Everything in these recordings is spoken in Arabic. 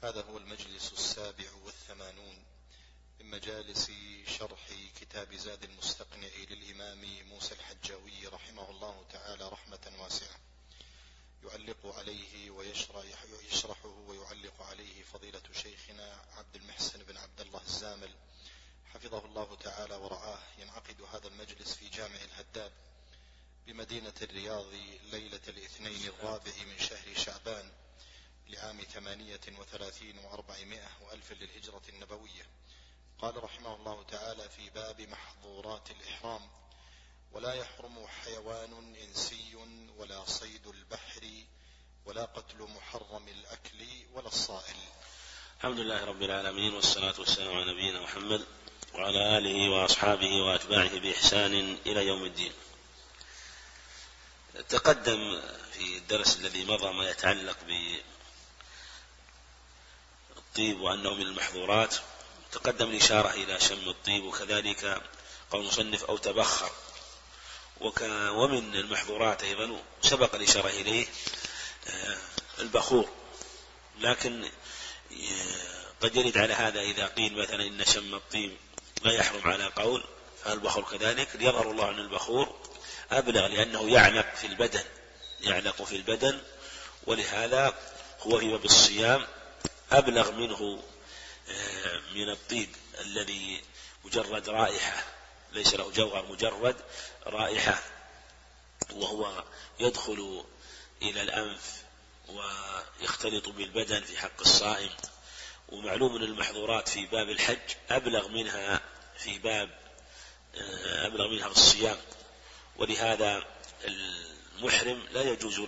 هذا هو المجلس 87 من مجالس شرح كتاب زاد المستقنع للإمام موسى الحجاوي رحمه الله تعالى رحمة واسعة، يعلق عليه ويشرحه ويعلق عليه فضيلة شيخنا عبد المحسن بن عبد الله الزامل حفظه الله تعالى ورعاه. ينعقد هذا المجلس في جامع الهداب بمدينة الرياض ليلة الاثنين الرابع من شهر شعبان لعام 38 و400 وألف للهجرة النبوية. قال رحمه الله تعالى في باب محظورات الإحرام: ولا يحرم حيوان إنسي ولا صيد البحر ولا قتل محرم الأكل ولا الصائل. الحمد لله رب العالمين، والصلاة والسلام على نبينا محمد وعلى آله وأصحابه وأتباعه بإحسان إلى يوم الدين. تقدم في الدرس الذي مضى ما يتعلق بالطيب وأنه من المحظورات. تقدم الإشارة إلى شم الطيب، وكذلك قول المصنف أو تبخر. ومن المحظورات أيضا سبق الإشارة إليه البخور، لكن قد يرد على هذا إذا قيل مثلا إن شم الطيب لا يحرم على قول، فالبخور كذلك. ليظهر الله أن البخور أبلغ لأنه يعلق في البدن، ولهذا هو في باب الصيام أبلغ منه من الطيب الذي مجرد رائحة، ليس له جوهر، مجرد رائحة، وهو يدخل إلى الأنف ويختلط بالبدن في حق الصائم. ومعلوم أن المحظورات في باب الحج أبلغ منها في الصيام، ولهذا المحرم لا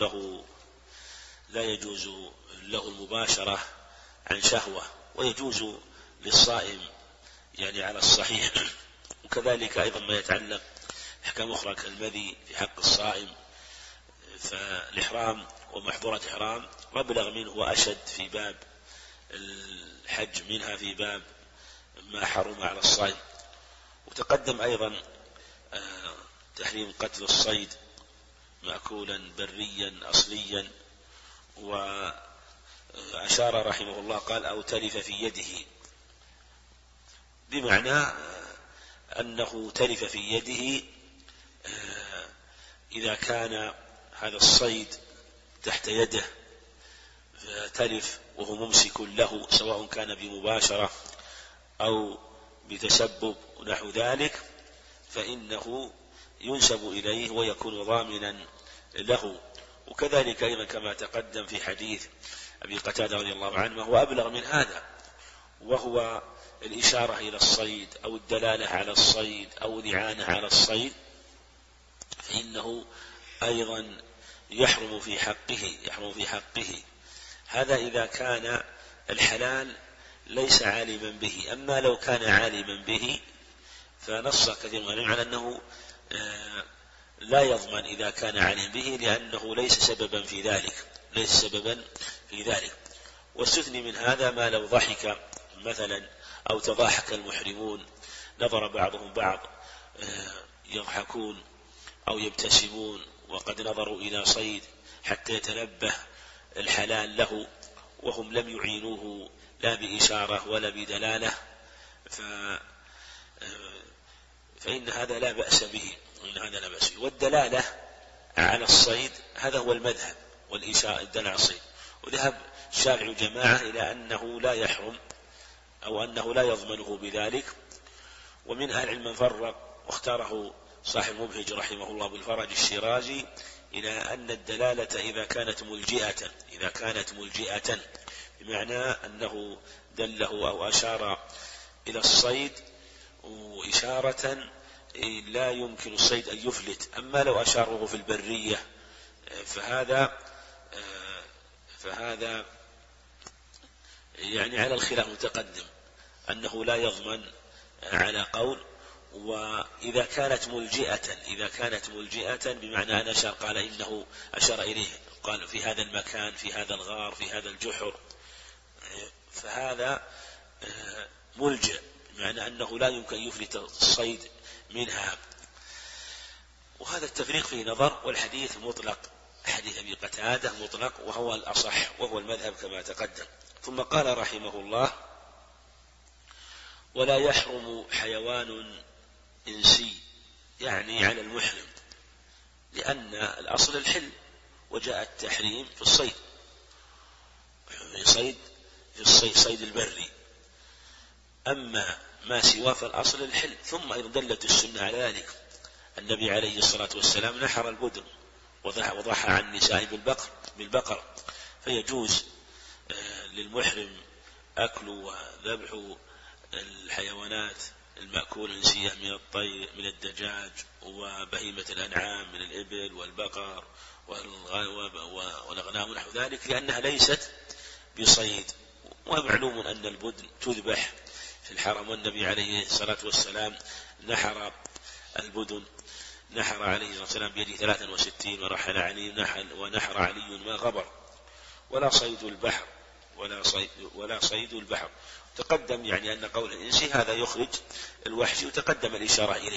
يجوز له المباشرة عن شهوة، ويجوز للصائم يعني على الصحيح. وكذلك أيضا ما يتعلق أحكام أخرى كالمذي في حق الصائم. فالإحرام ومحظورة إحرام أبلغ منه وأشد في باب الحج منها في باب ما حرم على الصائم. وتقدم أيضا تحريم قتل الصيد مأكولا بريا أصليا، وأشار رحمه الله قال أو تلف في يده، بمعنى أنه تلف في يده إذا كان هذا الصيد تحت يده فتلف وهو ممسك له، سواء كان بمباشرة أو بتسبب ونحو ذلك، فإنه ينسب إليه ويكون ضامنا له. وكذلك أيضا كما تقدم في حديث أبي قتادة رضي الله عنه هو أبلغ من هذا، وهو الإشارة إلى الصيد أو الدلالة على الصيد أو الإعانة على الصيد، فإنه أيضا يحرم في حقه. هذا إذا كان الحلال ليس عالما به. أما لو كان عالما به فنص كثير من العلماء على أنه لا يضمن إذا كان عالما به، لأنه ليس سببا في ذلك. واستثني من هذا ما لو ضحك مثلا أو تضاحك المحرمون، نظر بعضهم بعض يضحكون أو يبتسمون وقد نظروا إلى صيد حتى يتنبه الحلال له، وهم لم يعينوه لا بإشارة ولا بدلالة، فإن هذا لا بأس به. والدلالة على الصيد هذا هو المذهب، والإشارة الدلالة على الصيد. وذهب الشافعي جماعة إلى أنه لا يحرم أو أنه لا يضمنه بذلك. ومن أهل العلم من فرق واختاره صاحب مبهج رحمه الله بالفرج الشيرازي إلى أن الدلالة إذا كانت ملجئة بمعنى أنه دله أو أشار إلى الصيد وإشارة لا يمكن الصيد أن يفلت. أما لو أشاره في البرية فهذا يعني على الخلاف متقدم أنه لا يضمن على قول. وإذا كانت ملجئة بمعنى أن أشار قال إنه أشار إليه، قال في هذا المكان، في هذا الغار، في هذا الجحر، فهذا ملجئ بمعنى أنه لا يمكن يفلت الصيد منها. وهذا التفريق فيه نظر، والحديث مطلق، حديث أبي قتادة مطلق، وهو الأصح وهو المذهب كما تقدم. ثم قال رحمه الله: ولا يحرم حيوان إنسي، يعني على المحرم، لأن الأصل الحل، وجاء التحريم في الصيد، في صيد البري. أما ما سوى فالأصل الحل. ثم أيضا دلت السنة على ذلك، النبي عليه الصلاة والسلام نحر البدن وضحى عن النساء بالبقر، فيجوز للمحرم أكل وذبح الحيوانات المأكولة الإنسية من الطير، من الدجاج وبهيمة الأنعام من الإبل والبقر والأغنام ونحو ذلك، لأنها ليست بصيد. ومعلوم أن البدن تذبح في الحرم، والنبي عليه الصلاة والسلام نحر البدن، نحر عليه الصلاة والسلام بيده 63 ورحل علي ونحر علي ما غبر. ولا صيد البحر تقدم، يعني أن قول الإنسي هذا يخرج الوحش، وتقدم الإشارة إليه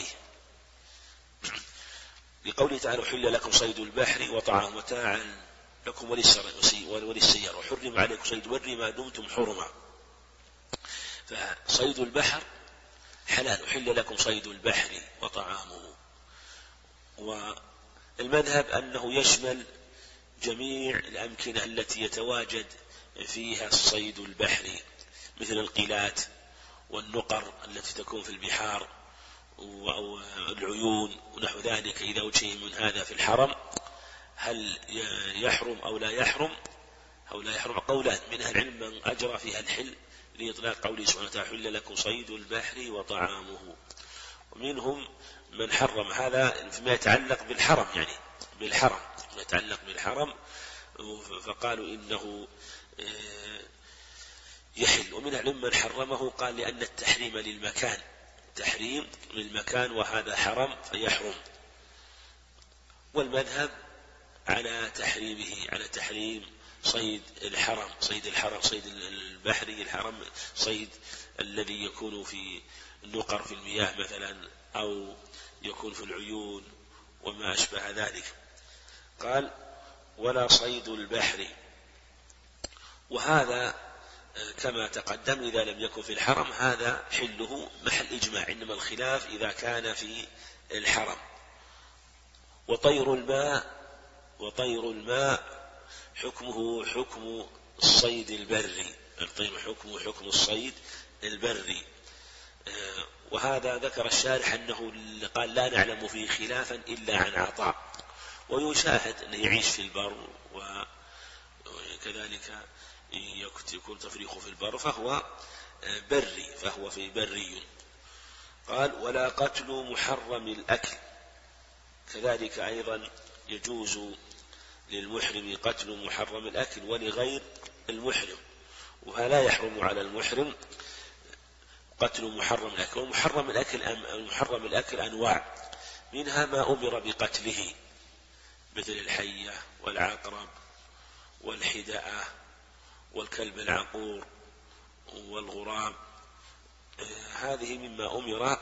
لقوله تعالى: حل لكم صيد البحر وطعام متاعا لكم وللسيارة، وحرم عليكم صيد البر ما دمتم حرما. فصيد البحر حلال، حل لكم صيد البحر وطعامه. والمذهب أنه يشمل جميع الأمكنة التي يتواجد فيها الصيد البحري، مثل القلات والنقر التي تكون في البحار أو العيون ونحو ذلك. إذا وجه من هذا في الحرم هل يحرم أو لا يحرم؟ قولان من أهل العلم من أجرى فيها الحل لإطلاق قوله سبحانه وتعالى: حل لكم صيد البحر وطعامه. ومنهم من حرم هذا فيما يتعلق بالحرم، يعني بالحرم ما يتعلق بالحرم، فقالوا إنه يحل. ومن العلم من حرمه قال لأن التحريم للمكان، تحريم للمكان وهذا حرم فيحرم. والمذهب على تحريمه، على تحريم صيد الحرم، صيد البحري الحرم، صيد الذي يكون في النقر في المياه مثلا، أو يكون في العيون وما أشبه ذلك. قال: ولا صيد البحر. وهذا كما تقدم إذا لم يكن في الحرم هذا حله محل إجماع، إنما الخلاف إذا كان في الحرم. وطير الماء حكمه حكم الصيد البري، الطير حكمه حكم الصيد البري. وهذا ذكر الشارح أنه قال: لا نعلم فيه خلافا إلا عن عطاء. ويشاهد أنه يعيش في البر، وكذلك يكون تفريخه في البر، فهو في بري. قال: ولا قتل محرم الأكل. كذلك أيضا يجوز للمحرم قتل محرم الأكل ولغير المحرم، وهذا يحرم على المحرم قتل محرم الأكل. ومحرم الأكل أنواع، منها ما أمر بقتله مثل الحية والعقرب والحدأة والكلب العقور والغراب، هذه مما أمر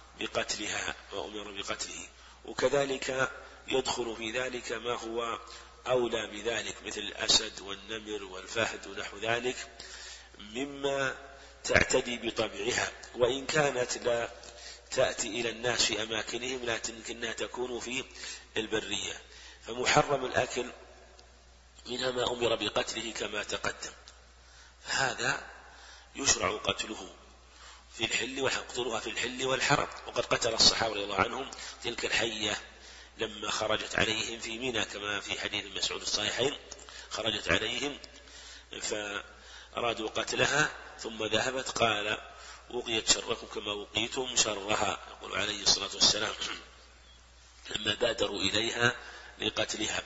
بقتله. وكذلك يدخل في ذلك ما هو أولى بذلك مثل الأسد والنمر والفهد ونحو ذلك، مما تعتدي بطبعها، وإن كانت لا تأتي إلى الناس في أماكنهم لكنها تكون في البرية. فمحرم الأكل منها ما أمر بقتله كما تقدم، هذا يشرع قتله في الحل ويقتلها في الحل والحرم. وقد قتل الصحابة رضي الله عنهم تلك الحية لما خرجت عليهم في منى، كما في حديث مسعود الصحيحين، خرجت عليهم فأرادوا قتلها ثم ذهبت، قال: وقيت شركم كما وقيتم شرها، يقول عليه الصلاة والسلام، لما بادروا إليها لقتلها.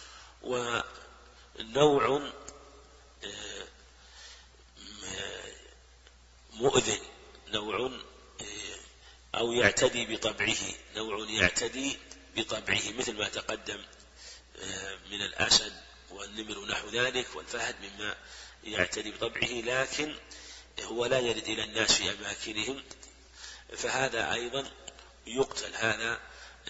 ونوع مؤذن، نوع أو يعتدي بطبعه، مثل ما تقدم من الأسد والنمر ونحو ذلك والفهد مما يعتدي بطبعه، لكن هو لا يرد إلى الناس في أماكنهم، فهذا أيضا يقتل. هذا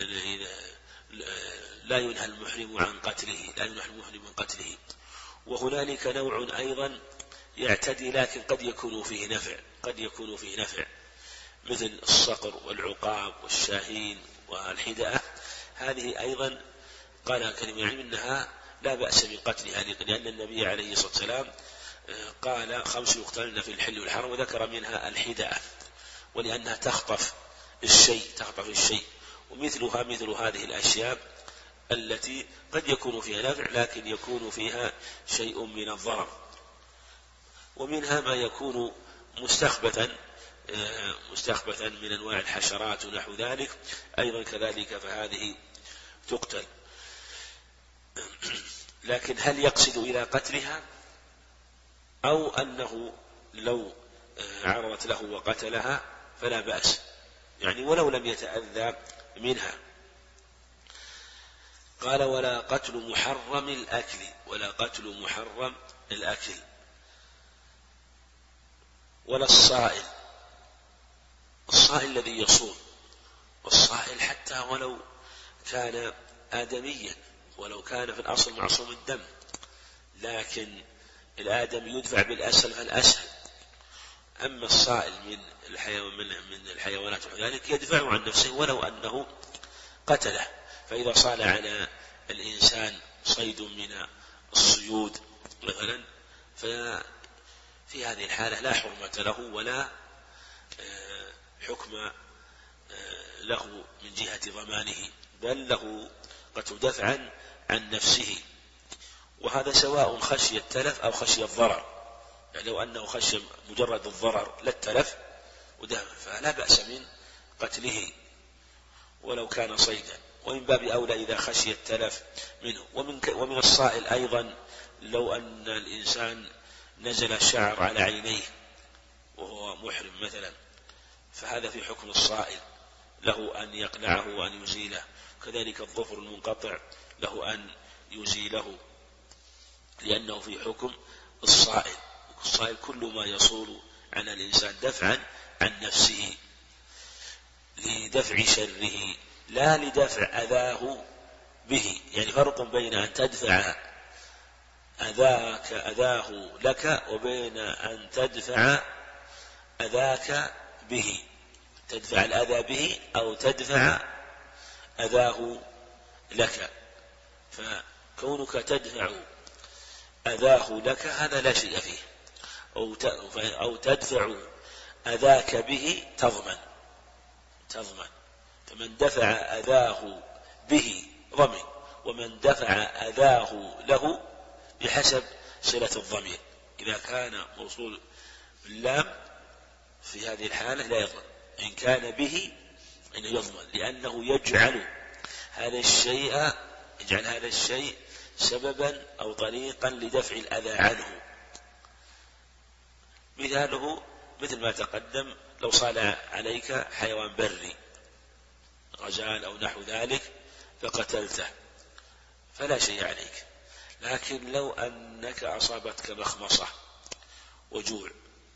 لا ينهى المحرم عن قتله، وهنالك نوع أيضا يعتدي لكن قد يكون فيه نفع مثل الصقر والعقاب والشاهين والحدأة. هذه أيضا قال كلمة العلم إنها لا بأس من قتلها، لأن النبي عليه الصلاة والسلام قال 5 يقتلن في الحل والحرم، وذكر منها الحدأة، ولأنها تخطف الشيء، ومثلها مثل هذه الأشياء التي قد يكون فيها نفع لكن يكون فيها شيء من الضرر. ومنها ما يكون مستخبثا من أنواع الحشرات ونحو ذلك أيضا كذلك، فهذه تقتل. لكن هل يقصد إلى قتلها أو أنه لو عرضت له وقتلها فلا بأس، يعني ولو لم يتأذى منها. قال ولا قتل محرم الأكل ولا الصائل الذي يصوم، والصائل حتى ولو كان آدميا، ولو كان في الأصل معصوم الدم، لكن الآدم يدفع بالأسهل فالأسهل، أما الصائل من الحيوانات وذلك يدفع عن نفسه ولو أنه قتله. فإذا صال على الإنسان صيد من الصيود مثلا، ففي هذه الحالة لا حرمة له ولا حكم له من جهة ضمانه، بل له قتل دفعا عن نفسه. وهذا سواء خشي التلف أو خشي الضرر، يعني لو أنه خشي مجرد الضرر لا التلف فلا بأس من قتله ولو كان صيدا، ومن باب أولى إذا خشي التلف منه. ومن الصائل أيضا لو أن الإنسان نزل الشعر على عينيه وهو محرم مثلا، فهذا في حكم الصائل، له أن يقلعه وأن يزيله. كذلك الظفر المنقطع له أن يزيله، لأنه في حكم الصائل كل ما يصول عن الإنسان دفعا عن نفسه لدفع شره لا لدفع أذاه به. يعني فرق بين أن تدفع أذاه لك وبين أن تدفع أذاك به، تدفع الأذى به أو تدفع أذاه لك. فكونك تدفع أذاه لك هذا لا شيء فيه، أو تدفع أذاك به تضمن. فمن دفع أذاه به ضمن، ومن دفع أذاه له بحسب صلة الضمير. إذا كان موصول باللام في هذه الحالة لا يضمن، إن كان به إنه يضمن، لأنه يجعل هذا الشيء سببا أو طريقا لدفع الأذى عنه. مثاله مثل ما تقدم، لو صال عليك حيوان بري غزال أو نحو ذلك فقتلته فلا شيء عليك، لكن لو أنك أصابتك مخمصة وجوع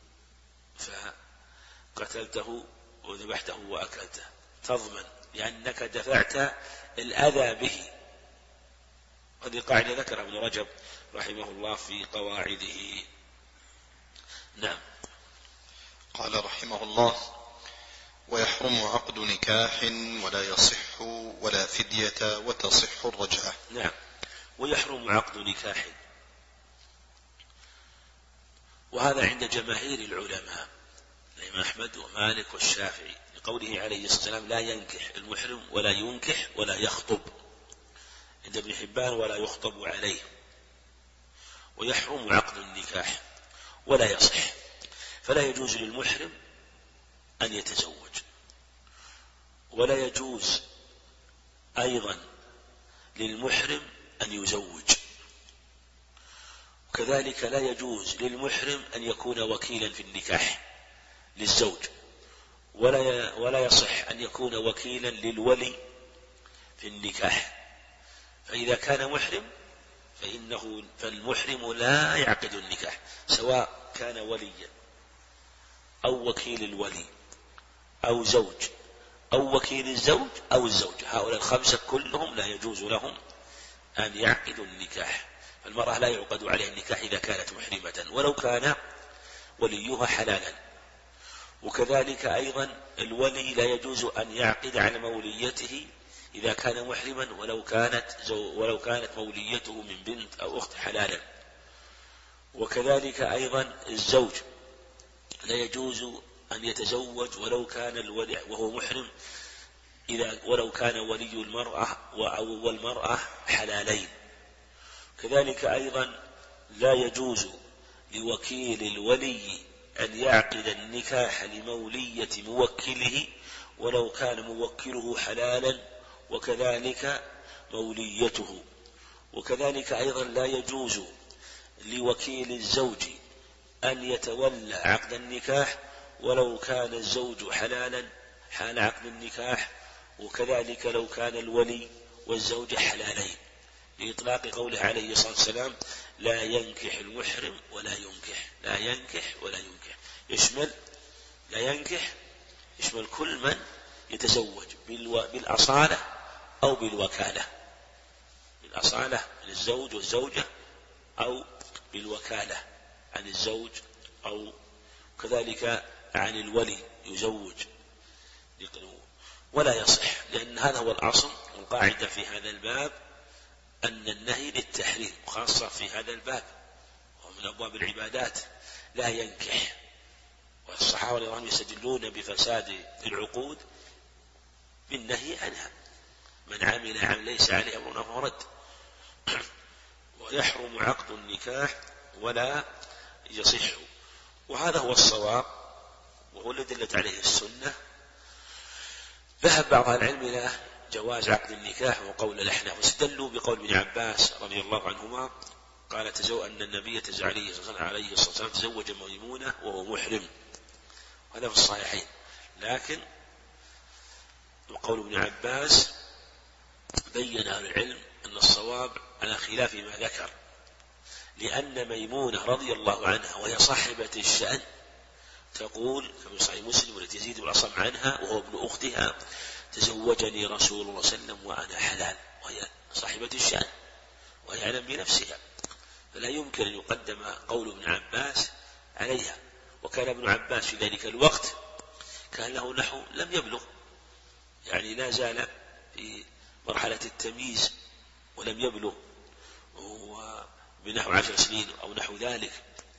فقتلته وذبحته وأكلته تضمن، لأنك دفعت الأذى به. هذه قاعدة ذكرها ابن رجب رحمه الله في قواعده. نعم. قال رحمه الله: ويحرم عقد نكاح ولا يصح ولا فدية وتصح الرجعة. نعم. ويحرم عقد نكاح، وهذا عند جماهير العلماء الإمام أحمد ومالك والشافعي، لقوله عليه الصلاة والسلام: لا ينكح المحرم ولا ينكح ولا يخطب. عند ابن حبان: ولا يخطب عليه. ويحرم عقد النكاح ولا يصح، فلا يجوز للمحرم أن يتزوج، ولا يجوز أيضا للمحرم أن يزوج، وكذلك لا يجوز للمحرم أن يكون وكيلا في النكاح للزوج، ولا يصح أن يكون وكيلا للولي في النكاح. فإذا كان محرم فالمحرم لا يعقد النكاح، سواء كان وليا أو وكيل الولي أو زوج أو وكيل الزوج أو الزوجة. هؤلاء الخمسة كلهم لا يجوز لهم أن يعقدوا النكاح. فالمرأة لا يعقد عليها النكاح إذا كانت محرمة ولو كان وليها حلالا. وكذلك أيضا الولي لا يجوز أن يعقد على موليته إذا كان محرما ولو كانت موليته من بنت أو أخت حلالا. وكذلك أيضا الزوج لا يجوز أن يتزوج ولو كان الولي وهو محرم ولو كان ولي المرأة والمرأة حلالين. كذلك أيضا لا يجوز لوكيل الولي أن يعقد النكاح لمولية موكله ولو كان موكله حلالا وكذلك موليته. وكذلك أيضا لا يجوز لوكيل الزوج أن يتولى عقد النكاح ولو كان الزوج حلالا حال عقد النكاح، وكذلك لو كان الولي والزوج حلالين، لإطلاق قوله عليه الصلاة والسلام: لا ينكح المحرم ولا ينكح. لا ينكح ولا ينكح يشمل لا ينكح يشمل كل من يتزوج بالأصالة أو بالوكالة، بالأصالة عن الزوج والزوجة أو بالوكالة عن الزوج أو كذلك عن الولي يزوج. ولا يصح، لأن هذا هو الأصل والقاعدة في هذا الباب أن النهي للتحريم، خاصة في هذا الباب ومن أبواب العبادات. لا ينكح، والصحابة رضي الله عنهم يستدلون بفساد العقود بالنهي عنها: من عمل عمل ليس عليه أمرنا فهو رد. ويحرم عقد النكاح ولا يصح، وهذا هو الصواب وهو الذي دلت عليه السنة. ذهب بعض العلم إلى جواز عقد النكاح وقول الأحناف، واستدلوا بقول ابن عباس رضي الله عنهما قال أن النبي عليه الصلاة والسلام تزوج ميمونة وهو محرم، وهذا في الصحيحين. لكن وقول ابن عباس بين أهل العلم أن الصواب على خلاف ما ذكر، لأن ميمونة رضي الله عنها وهي صاحبة الشأن تقول في صحيح مسلم والتي يزيد الأصم عنها وهو ابن أختها: تزوجني رسول الله صلى الله عليه وسلم وأنا حلال، وهي صاحبة الشأن وهي أعلم بنفسها، فلا يمكن أن يقدم قول ابن عباس عليها. وكان ابن عباس في ذلك الوقت كان له نحو لم يبلغ، يعني لا زال في مرحلة التمييز ولم يبلغ، بنحو 10 سنين أو نحو ذلك.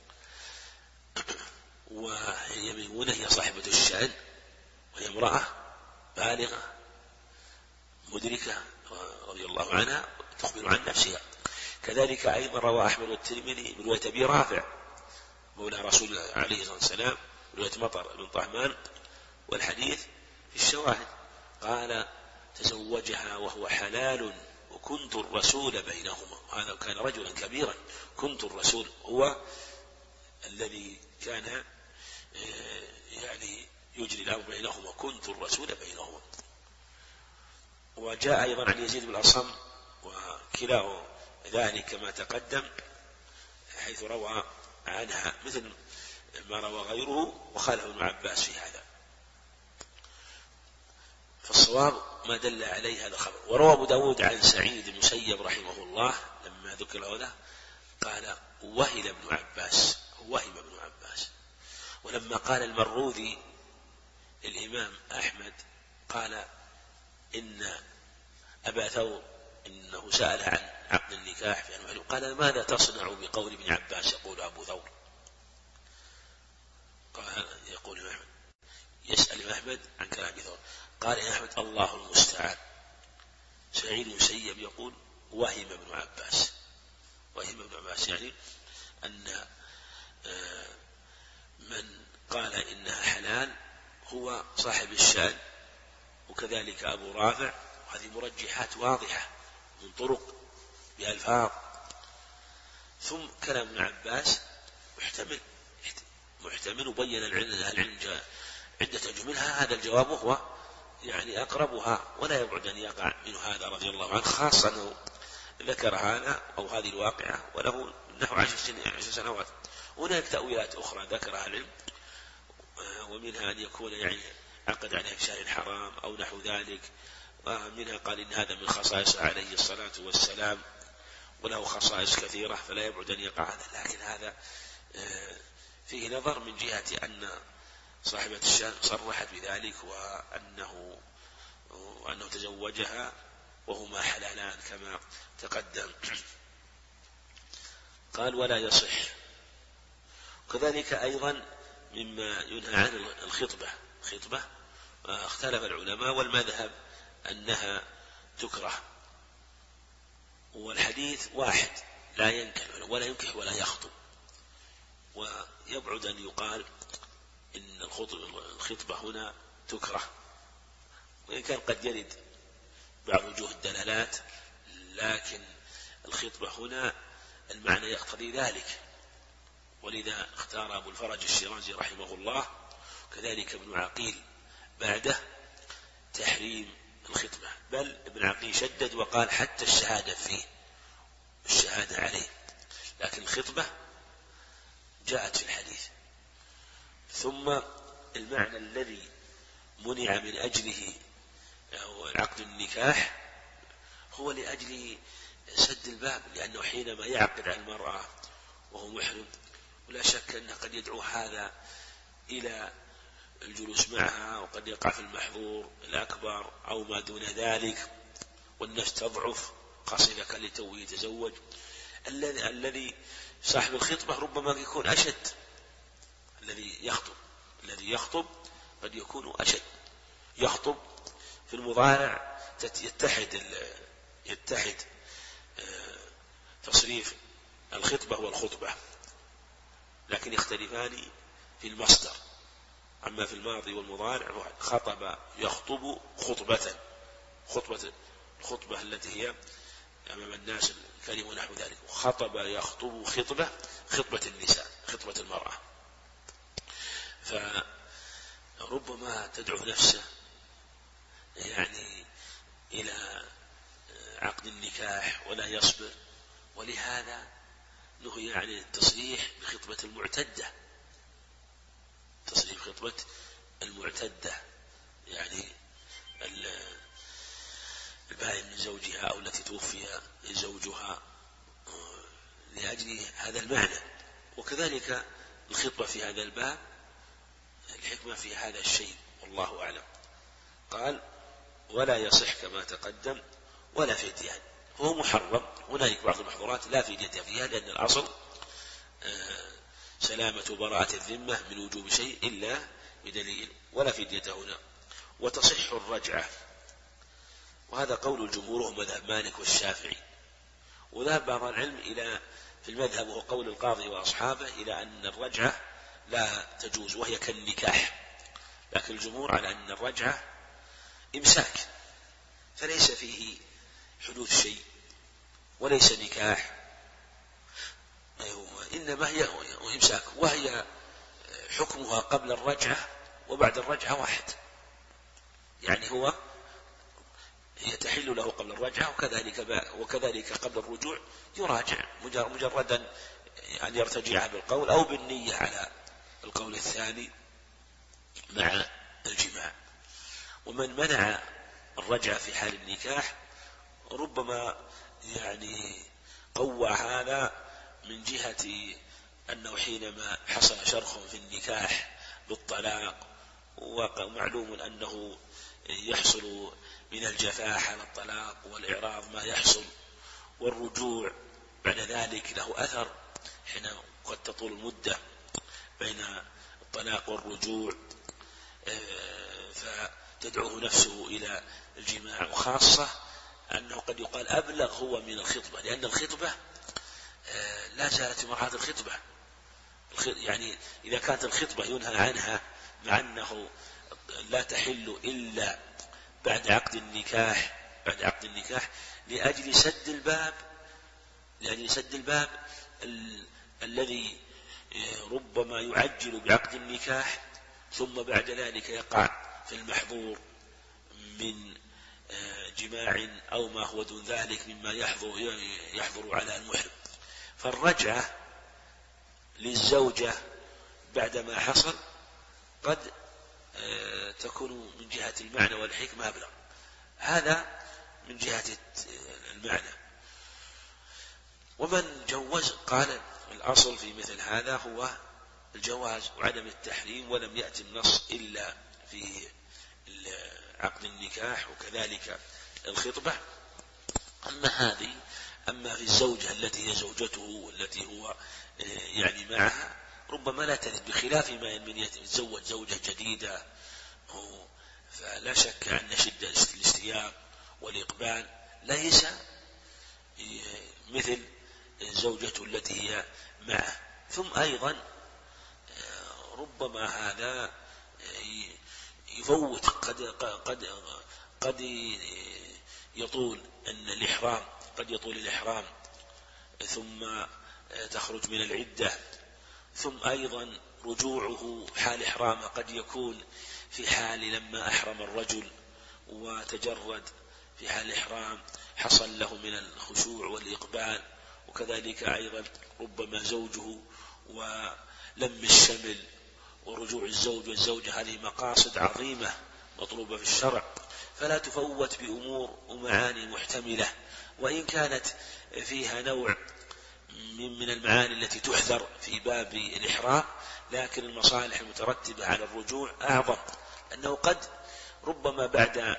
وهي ميمونة هي صاحبة الشأن وهي امرأة بالغة مدركة رضي الله عنها تخبر عن نفسها. كذلك أيضا روى أحمد الترمذي برواية أبي رافع مولى رسول الله عليه الصلاة والسلام برواية مطر بن طهمان، والحديث في الشواهد، قال: تزوجها وهو حلال وكنت الرسول بينهما. هذا كان رجلا كبيرا، كنت الرسول هو الذي كان يعني يجري الأمر بينهما، كنت الرسول بينهما. وجاء أيضا عن يزيد بن الأصم وكلاه ذلك كما تقدم، حيث روى عنها مثل ما روى غيره وخالف ابن عباس في هذا. فالصواب ما دل عليه هذا الخبر. وروى أبو داود عن سعيد بن مسيب رحمه الله لما ذكر هذا قال: وهب ابن عباس. ولما قال المروذي الإمام أحمد قال إن أبا ثور إنه سأل عن عقد النكاح في أنواع، قال: ماذا تصنع بقول ابن عباس يقول أبو ثور؟ قال: يقول أحمد يسأل أحمد عن كلام ثور، قال يا أحمد: الله المستعان. سعيد المسيب يقول: وهم ابن عباس يعني أن من قال إنها حلال هو صاحب الشأن، وكذلك أبو رافع. وهذه مرجحات واضحة من طرق بألفاظ. ثم كلام ابن عباس محتمل وبين العلم عدة أجملها. هذا الجواب هو يعني أقربها، ولا يبعد أن يقع منه هذا رضي الله عنه، خاصة أنه ذكر هذا أو هذه الواقعة وله نحو 10 سنوات. هناك تأويلات أخرى ذكرها العلم، ومنها أن يكون يعني عقد عليها في شهر حرام أو نحو ذلك، ومنها قال إن هذا من خصائص عليه الصلاة والسلام، وله خصائص كثيرة فلا يبعد أن يقع هذا. لكن هذا فيه نظر من جهة أن صاحبة الشأن صرحت بذلك وأنه تزوجها وهما حلالان كما تقدم. قال ولا يصح. كذلك أيضا مما ينهى عن الخطبة اختلف العلماء والمذهب أنها تكره، والحديث واحد لا ينكح ولا ينكح ولا يخطب، ويبعد أن يقال إن الخطبة هنا تكره، وإن كان قد يرد بعض وجوه الدلالات، لكن الخطبة هنا المعنى يقتضي ذلك، ولذا اختار أبو الفرج الشيرازي رحمه الله كذلك ابن عقيل بعده تحريم الخطبة، بل ابن عقيل شدد وقال حتى الشهادة فيه، الشهادة عليه، لكن الخطبة جاءت في الحديث. ثم المعنى الذي منع من أجله عقد النكاح هو لأجل سد الباب، لأنه حينما يعقد على المرأة وهو محرم ولا شك أنه قد يدعو هذا إلى الجلوس معها، وقد يقع في المحظور الأكبر أو ما دون ذلك، والنفس تضعف خاصة إذا كان لتوه يتزوج. الذي صاحب الخطبة ربما يكون أشد، الذي يخطب قد يكون أشد، يخطب في المضارع يتحد تصريف الخطبة والخطبة، لكن يختلفان في المصدر. أما في الماضي والمضارع خطب يخطب خطبة التي هي أمام الناس الكلمة ونحو ذلك، خطب يخطب خطبة النساء، خطبة المرأة. فربما تدعو نفسه يعني إلى عقد النكاح ولا يصبر، ولهذا نهي عن التصريح بخطبة المعتدة، تصريح خطبة المعتدة يعني البائن من زوجها أو التي توفي زوجها، لأجل هذا المعنى. وكذلك الخطبة في هذا الباب الحكمة في هذا الشيء والله أعلم. قال ولا يصح كما تقدم ولا فدية، هو محرم. هنالك بعض المحظورات لا فدية فيها، لأن الأصل سلامة براءة الذمة من وجوب شيء إلا بدليل، ولا فدية هنا. وتصح الرجعة، وهذا قول الجمهور وهو مذهب مالك والشافعي، وذهب بعض العلم إلى في المذهب وهو قول القاضي وأصحابه إلى أن الرجعة لا تجوز وهي كالنكاح، لكن الجمهور على أن الرجعة إمساك، فليس فيه حدوث شيء وليس نكاح، إنما هي إمساك، وهي حكمها قبل الرجعة وبعد الرجعة واحد، يعني هي تحل له قبل الرجعة وكذلك قبل الرجوع يراجع مجردا أن يرتجعها بالقول أو بالنية على القول الثاني مع الجماع. ومن منع الرجعة في حال النكاح ربما يعني قوى هذا من جهة أنه حينما حصل شرخ في النكاح بالطلاق، ومعلوم أنه يحصل من الجفاح على الطلاق والإعراض ما يحصل، والرجوع بعد ذلك له أثر حين قد تطول المدة بين الطلاق والرجوع، فتدعوه نفسه إلى الجماع، وخاصة أنه قد يقال أبلغ هو من الخطبة، لأن الخطبة لا زالت في مرحلة الخطبة، يعني إذا كانت الخطبة ينهى عنها مع أنه لا تحل إلا بعد عقد النكاح لأجل سد الباب الذي ربما يعجل بعقد النكاح ثم بعد ذلك يقع في المحظور من جماع أو ما هو دون ذلك مما يحظر على المحرم. فالرجعة للزوجة بعدما حصل قد تكون من جهة المعنى والحكمة أبلغ، هذا من جهة المعنى. ومن جوز قال الأصل في مثل هذا هو الجواز وعدم التحريم، ولم يأتي النص إلا في عقد النكاح وكذلك الخطبة. أما في الزوجة التي هي زوجته والتي هو يعني معها ربما لا ترد، بخلاف ما من يتزوج زوجة جديدة، فلا شك أن شدة الاشتياق والإقبال ليس مثل زوجته التي هي معه. ثم أيضا ربما هذا يفوت، قد يطول الإحرام، قد يطول الإحرام ثم تخرج من العدة، ثم أيضا رجوعه حال إحرامه قد يكون في حال لما أحرم الرجل وتجرد في حال الإحرام حصل له من الخشوع والإقبال، وكذلك أيضا ربما زوجه ولم الشمل ورجوع الزوج والزوجة، هذه مقاصد عظيمة مطلوبة في الشرع، فلا تفوت بأمور ومعاني محتملة، وإن كانت فيها نوع من المعاني التي تحذر في باب الإحرام، لكن المصالح المترتبة على الرجوع أعظم، أنه قد ربما بعد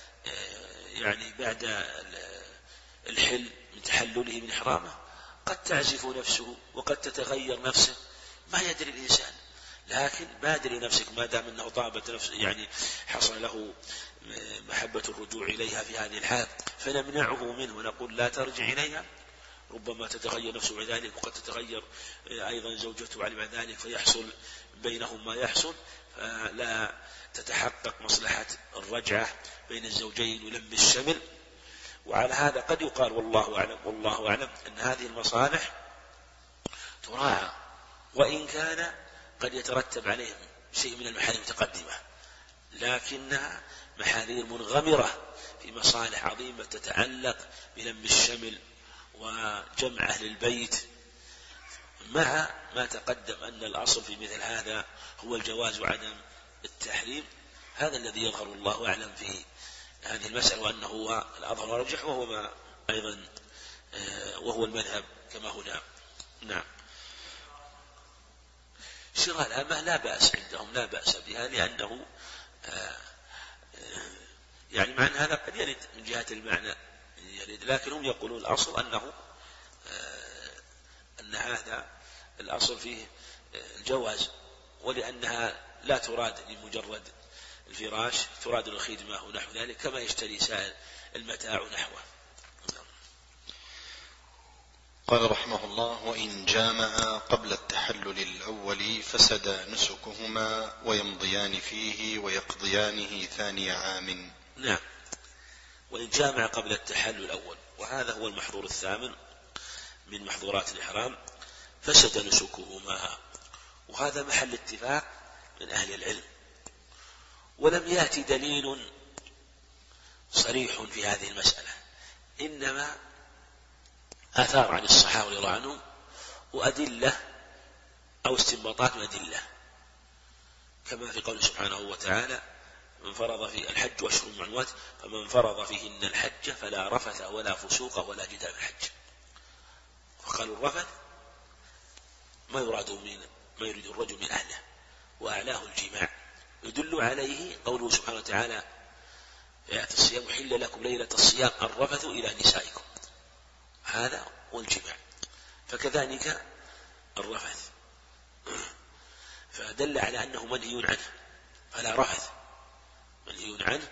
الحل من تحلله من إحرامه قد تعزف نفسه وقد تتغير نفسه، ما يدري الإنسان، لكن بادر نفسك ما دام أنه طابت نفسه، يعني حصل له محبة الرجوع إليها في هذه الحال، فنمنعه منه ونقول لا ترجع إليها، ربما تتغير نفسه بعد ذلك، وقد تتغير أيضا زوجته بعد ذلك، فيحصل بينهم ما يحصل، فلا تتحقق مصلحة الرجعة بين الزوجين ولم الشمل. وعلى هذا قد يقال والله أعلم أن هذه المصالح تراعى، وإن كان قد يترتب عليهم شيء من المحارم المتقدمة، لكنها محاذير منغمرة في مصالح عظيمة تتعلق بلم الشمل وجمع أهل البيت، مع ما تقدم أن الأصل في مثل هذا هو الجواز وعدم التحريم. هذا الذي يظهر الله أعلم في هذه المسألة، وأنه هو الأظهر والأرجح، وهو ما أيضا وهو المذهب كما هنا. نعم. شراء الأمة لا بأس عندهم، لا بأس بها، لأنه يعني مع أن هذا قد يرد من جهة المعنى يرد، لكن هم يقولون الأصل أن هذا الأصل فيه الجواز، ولأنها لا تراد لمجرد الفراش، تراد الخدمة ونحو ذلك، كما يشتري سائل المتاع نحوه. قال رحمه الله: وإن جامع قبل التحلل الأول فسد نسكهما ويمضيان فيه ويقضيانه ثاني عام. نعم. وإن جامع قبل التحلل الأول، وهذا هو المحظور الثامن من محظورات الإحرام، فسد نسكهما، وهذا محل اتفاق من أهل العلم، ولم يأتي دليل صريح في هذه المسألة، إنما آثار عن الصحابة رضي الله عنهم وأدلة أو استنباطات من أدلة، كما في قوله سبحانه وتعالى: من فرض في الحج أشهر معلومات فمن فرض فيهن الحج فلا رفث ولا فسوق ولا جدال في الحج. وقالوا الرفث ما يريد الرجل من أهله، وأعلاه الجماع، يدل عليه قوله سبحانه وتعالى في آية الصيام: حل لكم ليلة الصيام الرفث إلى نسائكم، هذا والجماع، فكذلك الرفث، فدل على أنه منهي عنه، فلا رفث، منهي عنه.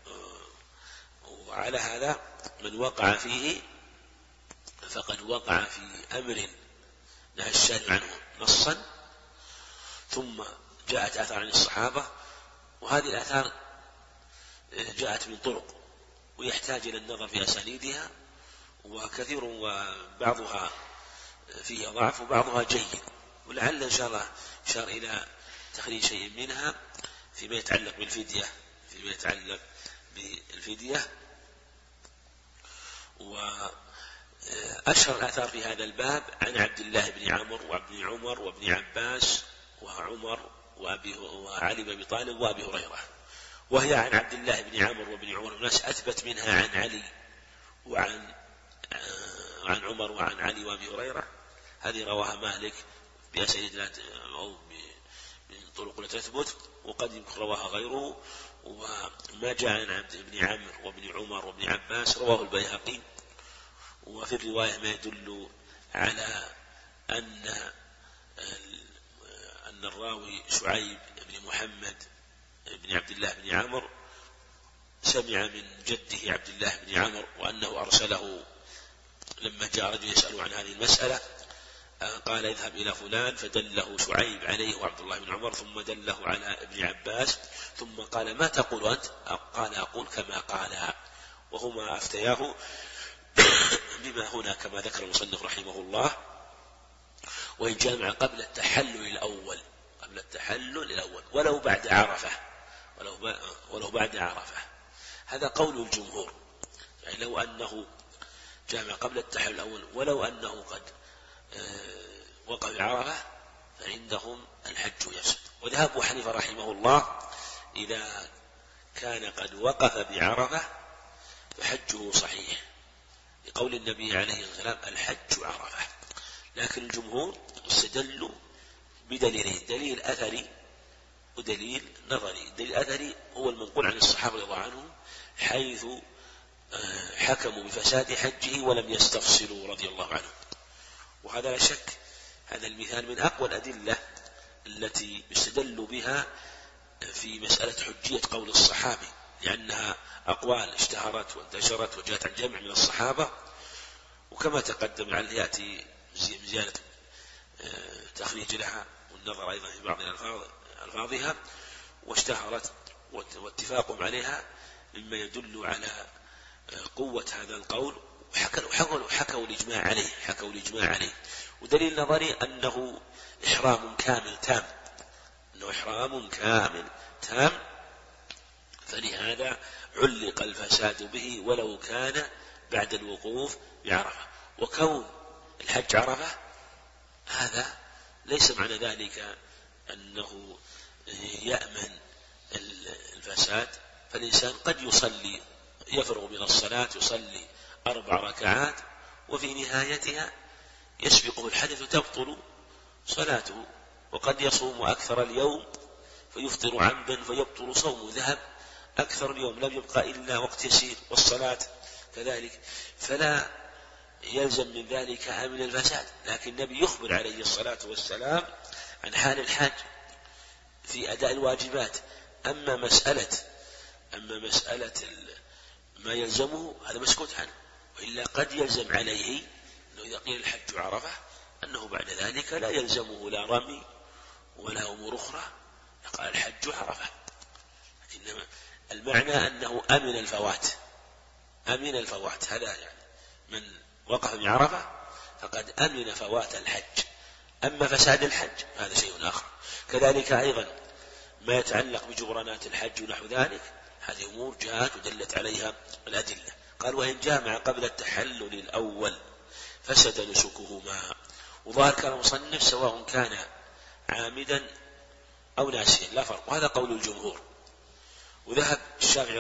وعلى هذا من وقع فيه فقد وقع في أمر نهى الشارع عنه نصا، ثم جاءت آثار عن الصحابة، وهذه الآثار جاءت من طرق ويحتاج إلى النظر في أسانيدها، وكثير وبعضها فيه ضعف وبعضها جيد، ولعل إن شاء الله أشار إلى تخريج شيء منها فيما يتعلق بالفدية. وأشهر الآثار في هذا الباب عن عبد الله بن عمرو وابن عمر وابن عباس وعمر وعلي بن أبي طالب وأبي هريرة، وهي عن عبد الله بن عمرو وابن عمر الناس أثبت منها عن علي وعن عمر وعن علي وأبي هريرة، هذه رواها مالك بأسانيد أو من طرق لا تثبت، وقد رواها غيره. وما جاء عن عبد بن عمرو وابن عمر وابن عباس رواه البيهقي. وفي الرواية ما يدل على أن الراوي شعيب بن محمد بن عبد الله بن عمرو سمع من جده عبد الله بن عمرو، وأنه أرسله لما جاء رجل يسأل عن هذه المسألة قال اذهب إلى فلان، فدله شعيب عليه وعبد الله بن عمر، ثم دله على ابن عباس، ثم قال ما تقول أنت؟ قال أقول كما قال. وهما أفتياه بما هنا كما ذكر المصنف رحمه الله. وإن جامع قبل التحلل الأول ولو بعد عرفة، ولو بعد عرفة. هذا قول الجمهور، يعني لو أنه جامع قبل التحلل الأول ولو أنه قد وقف عرفة فعندهم الحج يفسد. وذهب أبو حنيفة رحمه الله إذا كان قد وقف بعرفة فحجه صحيح، لقول النبي عليه الصلاة والسلام الحج عرفة. لكن الجمهور استدلوا بدليلين، دليل أثري ودليل نظري. الدليل الأثري هو المنقول عن الصحابة رضي الله عنهم حيث حكموا بفساد حجه ولم يستفصلوا رضي الله عنهم. وهذا لا شك هذا المثال من أقوى الأدلة التي يستدل بها في مسألة حجية قول الصحابي، لأنها أقوال اشتهرت وانتشرت وجاءت عن جمع من الصحابة. وكما تقدم لعل يأتي زيادة تخريج لها والنظر أيضا في بعض ألفاظها، واشتهرت واتفاقهم عليها مما يدل على قوة هذا القول. حكوا الإجماع عليه. ودليل نظري أنه إحرام كامل تام، فلهذا علق الفساد به ولو كان بعد الوقوف بعرفة. وكون الحج عرفة هذا ليس معنى ذلك أنه يأمن الفساد، فالإنسان قد يصلي يفرغ من الصلاة يصلي 4 ركعات وفي نهايتها يسبقه الحدث تبطل صلاته، وقد يصوم أكثر اليوم فيفطر عمدا فيبطل صومه، ذهب أكثر اليوم لم يبقى إلا وقت يسير، والصلاة كذلك، فلا يلزم من ذلك أمن الفساد. لكن النبي يخبر عليه الصلاة والسلام عن حال الحاج في أداء الواجبات. أما مسألة ما يلزمه هذا مسكوت عنه، وإلا قد يلزم عليه أنه إذا قيل الحج عرفة أنه بعد ذلك لا يلزمه لا رمي ولا أمور أخرى، قال الحج عرفة. إنما المعنى أنه أمن الفوات، هذا يعني من وقف بعرفة فقد أمن فوات الحج. أما فساد الحج هذا شيء آخر. كذلك أيضا ما يتعلق بجبرانات الحج ونحو ذلك، هذه أمور جاءت ودلت عليها الأدلة. قال وإن جامع قبل التحلل الأول فسد نسكهما. وظاهر كلام المصنف سواء كان عامدا أو ناسيا لا فرق، وهذا قول الجمهور. وذهب الشافعي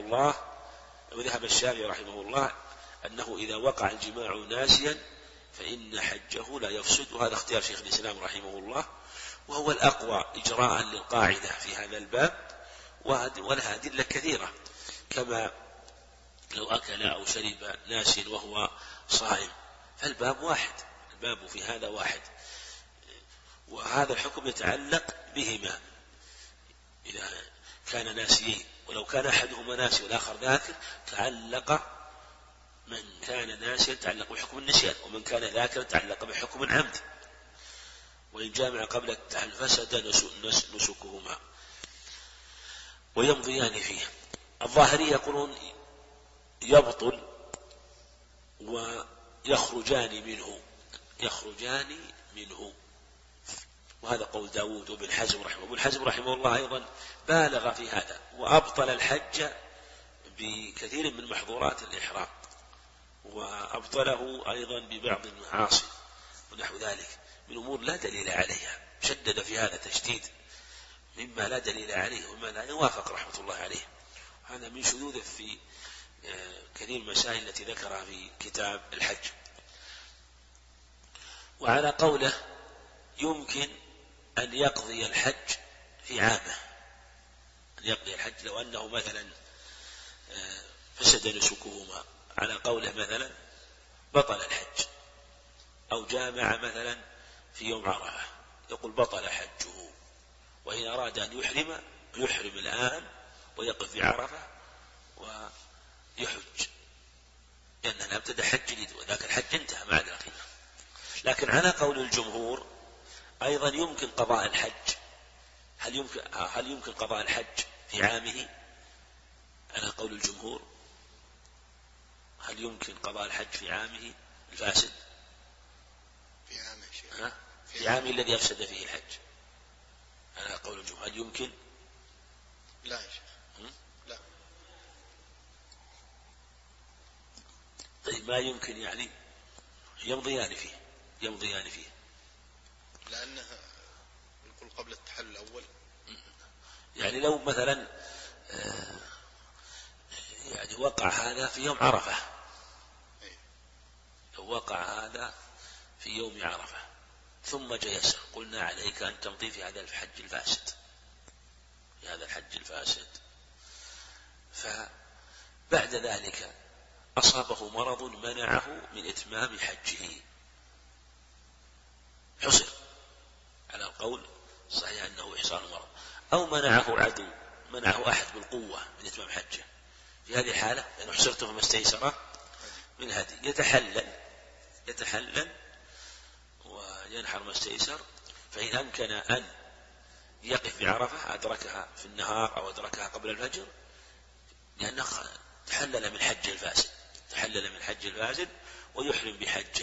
رحمه الله أنه إذا وقع الجماع ناسيا فإن حجه لا يفسد، وهذا اختيار شيخ الإسلام رحمه الله، وهو الأقوى إجراء للقاعدة في هذا الباب. ولها أدلة كثيرة، كما لو أكل أو شرب ناسيا وهو صائم فالباب واحد، الباب في هذا واحد، وهذا الحكم يتعلق بهما إذا كان ناسيين. ولو كان أحدهما ناسي والآخر ذاكر تعلق من كان ناسيا تعلق بحكم النسيان، ومن كان ذاكرا تعلق بحكم العمد. وإن جامع قبل التحلل فسد نسكهما ويمضيان فيه. الظاهرية يقولون يبطل ويخرجان منه، وهذا قول داود وابن حزم رحمه الله أيضا بالغ في هذا، وأبطل الحج بكثير من محظورات الإحرام، وأبطله أيضا ببعض المعاصي ونحو ذلك من أمور لا دليل عليها. شدد في هذا تشديد مما لا دليل عليه وما لا يوافق رحمة الله عليه. هذا من شذوذه في كثير المسائل التي ذكرها في كتاب الحج. وعلى قوله يمكن أن يقضي الحج في عامه، أن يقضي الحج لو أنه مثلا فسد نسكهما، على قوله مثلا بطل الحج، أو جامع مثلا في يوم عرفة يقول بطل حجه، وإن أراد أن يحرم الآن ويقف في عرفة ويحج، لأنه لم ابتدأ حج جديد وذاك الحج انتهى مع الأخير. لكن على قول الجمهور أيضا يمكن قضاء الحج. هل يمكن قضاء الحج في عامه؟ على قول الجمهور هل يمكن قضاء الحج في عامه الفاسد؟ في عامه شيء، في عامه الذي أفسد فيه الحج، على قول الجمهور هل يمكن؟ لا يا شيخ، لا. طيب ما يمكن يعني يمضيان فيه لأنها يقول قبل التحلل الأول. يعني لو مثلا يعني وقع هذا في يوم عرفة، لو وقع هذا في يوم عرفة ثم جلس، قلنا عليك أن تمضي في هذا الحج الفاسد، فبعد ذلك أصابه مرض منعه من إتمام حجه، حصر على القول صحيح أنه إحصان مرض، أو منعه عدو، منعه أحد بالقوة من إتمام حجه، في هذه الحالة لأنه حصرته فما استيسر من هدي يتحلل وينحر ما استيسر. فإن أمكن أن يقف بعرفة أدركها في النهار أو أدركها قبل الفجر، لأنه تحلل من حج الفاسد ويحرم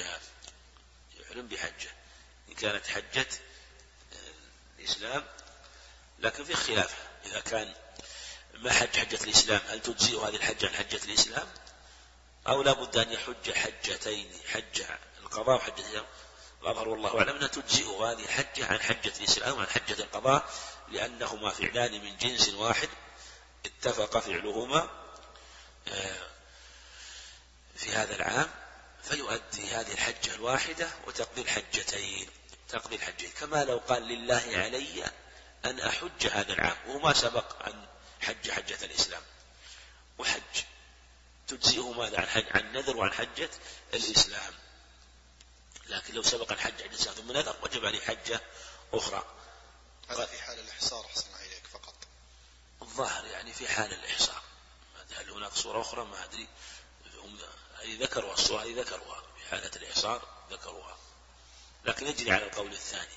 بحجه إن كانت حجة الإسلام. لكن في خلاف إذا كان ما حجة الإسلام هل تجزئ هذه الحجة عن حجة الإسلام، أو لا بد أن يحج حجتين، حجة القضاء وحجة الإسلام. الأظهر والله أعلم أنها تجزئ هذه الحجة عن حجة الإسلام وعن حجة القضاء، لأنهما فعلان من جنس واحد اتفق فعلهما في هذا العام، فيؤدي هذه الحجة الواحدة وتقضي الحجتين، كما لو قال لله علي أن أحج هذا العام وما سبق أن حجة الإسلام وحج، تجزئه ماذا عن نذر وعن حجة الإسلام. لكن لو سبق الحج عن الإسلام ثم نذر وجب عليه حجة أخرى. هذا في حال الإحصار أحسن إليك فقط، الظاهر يعني في حال الإحصار. هل هناك صورة أخرى ما أدري، هم ذكروا الصورة هذه، ذكروها في حالة الإحصار ذكروها، لكن يجري على القول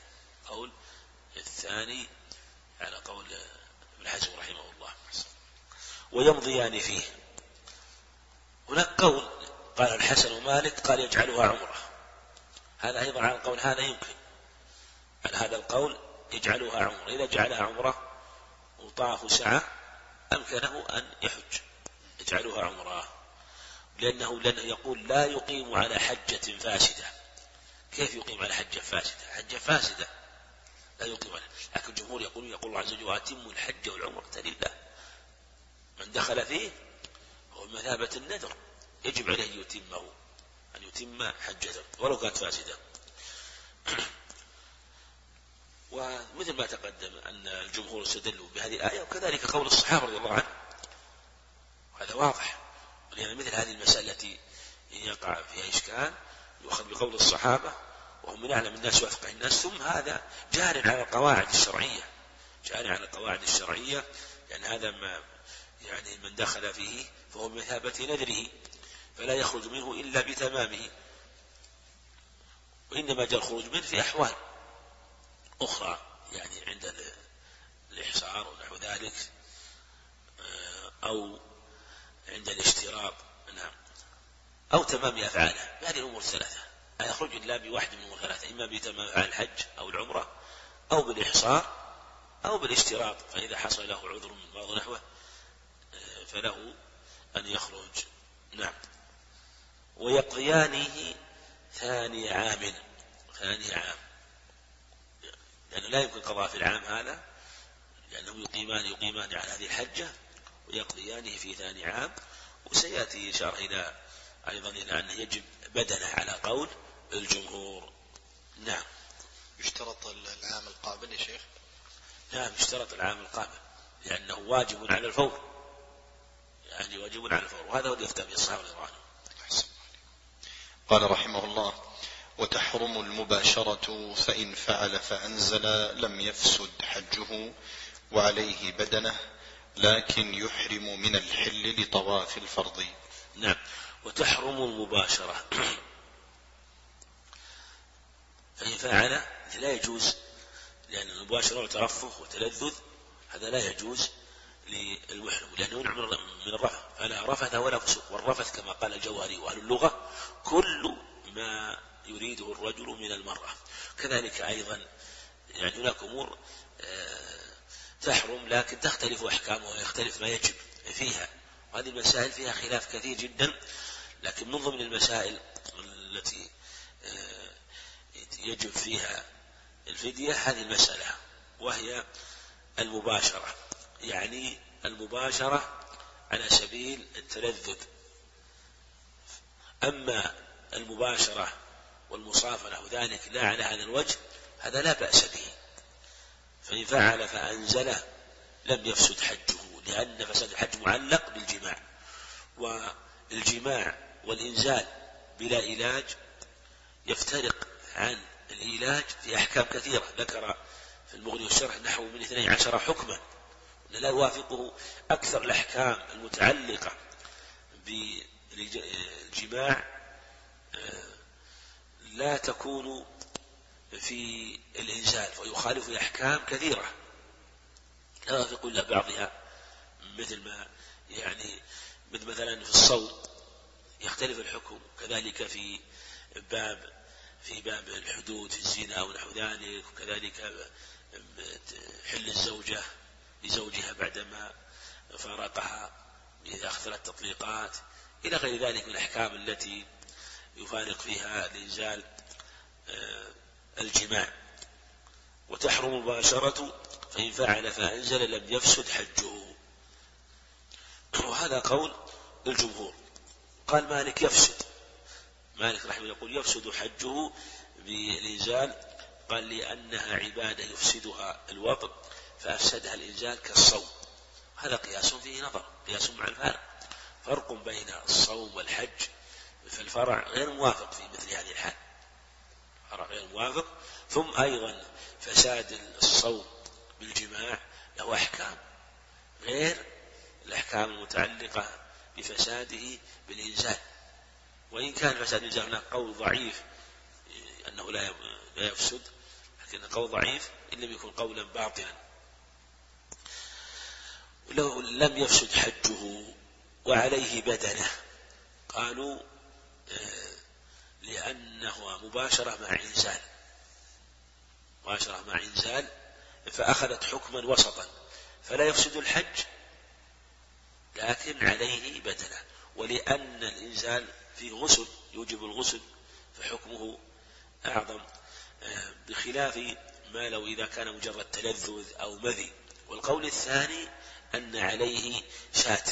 الثاني على قول ابن حزم رحمه الله. ويمضيان فيه. هناك قول قال الحسن ومالك قال يجعلها عمره، هذا أيضا على القول هذا يمكن، على هذا القول يجعلها عمره، إذا جعلها عمره وطاف سعى أمكنه أن يحج، يجعلها عمره، لأنه يقول لا يقيم على حجة فاسدة. كيف يقيم على حجة فاسدة لا يقيم على. لكن الجمهور يقول الله عز وجل وأتموا الحج والعمرة لله، من دخل فيه هو مثابة النذر يجب عليه أن يتم حجته ولو كانت فاسدة. ومثل ما تقدم أن الجمهور استدلوا بهذه الآية، وكذلك قول الصحابة رضي الله عنهم، هذا واضح، لأن مثل هذه المسألة التي يقع فيها إشكال يؤخذ بقول الصحابة وهم من أعلم الناس وأفقه الناس، ثم هذا جار على القواعد الشرعية، لأن هذا ما يعني من دخل فيه فهو بمثابة نذره فلا يخرج منه إلا بتمامه، وإنما جاء الخروج منه في أحوال أخرى، يعني عند الإحصار ونحو ذلك، أو عند الاشتراط، نعم، أو تمام أفعاله. هذه الأمور الثلاثة لا يخرج إلا بواحد من الأمور الثلاثة، إما بتمام أفعال الحج أو العمرة أو بالإحصار أو بالاشتراط، فإذا حصل له عذر من بعض نحوه فله أن يخرج. نعم. ويقضيانه ثاني عام، لأنه لا يمكن قضاء في العام هذا، لأنهم يقيمان على هذه الحجة ويقضيانه في ثاني عام. وسيأتي إشارة أيضا إلى أنه يجب بدنه على قول الجمهور. نعم. يشترط العام القابل يا شيخ؟ نعم يشترط العام القابل لأنه واجب على الفور، يعني واجب على الفور، وهذا هو اللي يفتى به الصحابة رضي الله عنهم. قال رحمه الله: وتحرم المباشرة فإن فعل فأنزل لم يفسد حجه وعليه بدنه، لكن يحرم من الحل لطواف الفرض. نعم. وتحرم المباشرة فإن فعل لا يجوز، لأن المباشرة وترفه وتلذذ هذا لا يجوز للمحرم، لأنه يمنع من الرفث، فلا رفث ولا فسوق. والرفث كما قال الجوهري وأهل اللغة كل ما يريده الرجل من المرأة. كذلك أيضا يعني هناك أمور تحرم لكن تختلف أحكامها ويختلف ما يجب فيها، وهذه المسائل فيها خلاف كثير جدا. لكن من ضمن المسائل التي يجب فيها الفدية هذه المسألة، وهي المباشرة، يعني المباشرة على سبيل التلذذ. أما المباشرة والمصافرة وذلك لا على هذا الوجه هذا لا بأس به. فإن فعل فأنزله لم يفسد حجه، لأن فساد الحج معلق بالجماع، والجماع والإنزال بلا علاج يفترق عن العلاج في أحكام كثيرة. ذكر في المغني والشرح نحو من 12 حكما لا يوافقه أكثر الأحكام المتعلقة بالجماع لا تكون في الإنزال، ويخالف أحكام كثيرة لا يوافق إلا بعضها، مثل ما يعني مثلا في الصوم يختلف الحكم، كذلك في باب الحدود في الزنا ونحو ذلك، وكذلك حل الزوجة لزوجها بعدما فارقها إذا أخذ 3 تطليقات إلى غير ذلك من الأحكام التي يفارق فيها الإنزال الجماع. وتحرم المباشرة فإن فعل فأنزل لم يفسد حجه، وهذا قول الجمهور. قال مالك يفسد، مالك رحمه الله يقول يفسد حجه بالإنزال، قال لأنها عبادة يفسدها الوطن فأفسدها الإنزال كالصوم. هذا قياس فيه نظر، قياس مع الفارق، فرق بين الصوم والحج، فالفرع غير موافق في مثل هذه الحال، فرع غير موافق. ثم أيضا فساد الصوم بالجماع له أحكام غير الأحكام المتعلقة بفساده بالإنزال، وإن كان فساد الإنزال هناك قول ضعيف أنه لا يفسد، لكن قول ضعيف إن لم يكن قولا باطلا. لو لم يفسد حجه وعليه بدنه، قالوا لأنه مباشرة مع إنزال فأخذت حكما وسطا، فلا يفسد الحج لكن عليه بدنه، ولأن الإنزال فيه غسل يوجب الغسل فحكمه أعظم، بخلاف ما لو إذا كان مجرد تلذذ أو مذي. والقول الثاني أن عليه شاة،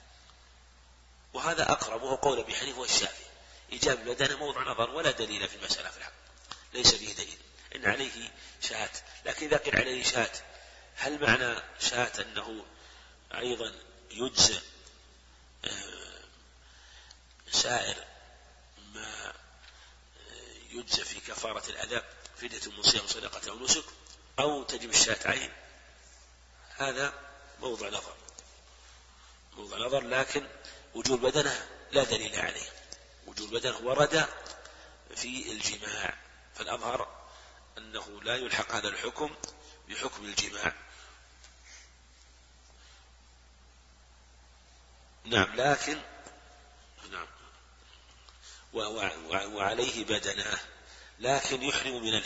وهذا أقرب وهو قول أبي حنيفة والشافعي. إيجاب البدنة موضع نظر ولا دليل في المسألة في الحق، ليس فيه دليل إن عليه شاة. لكن إذا كان عليه شاة، هل معنى شاة أنه أيضا يجزئ سائر ما يجزئ في كفارة الأذى فدية من صيام صدقة أو نسك، أو تجب الشاة عين؟ هذا موضع نظر، لكن وجوب بدنه لا دليل عليه. وجوب بدنه ورد في الجماع، فالأظهر أنه لا يلحق هذا الحكم بحكم الجماع. نعم، لكن نعم وعليه بدنه، لكن يحرم من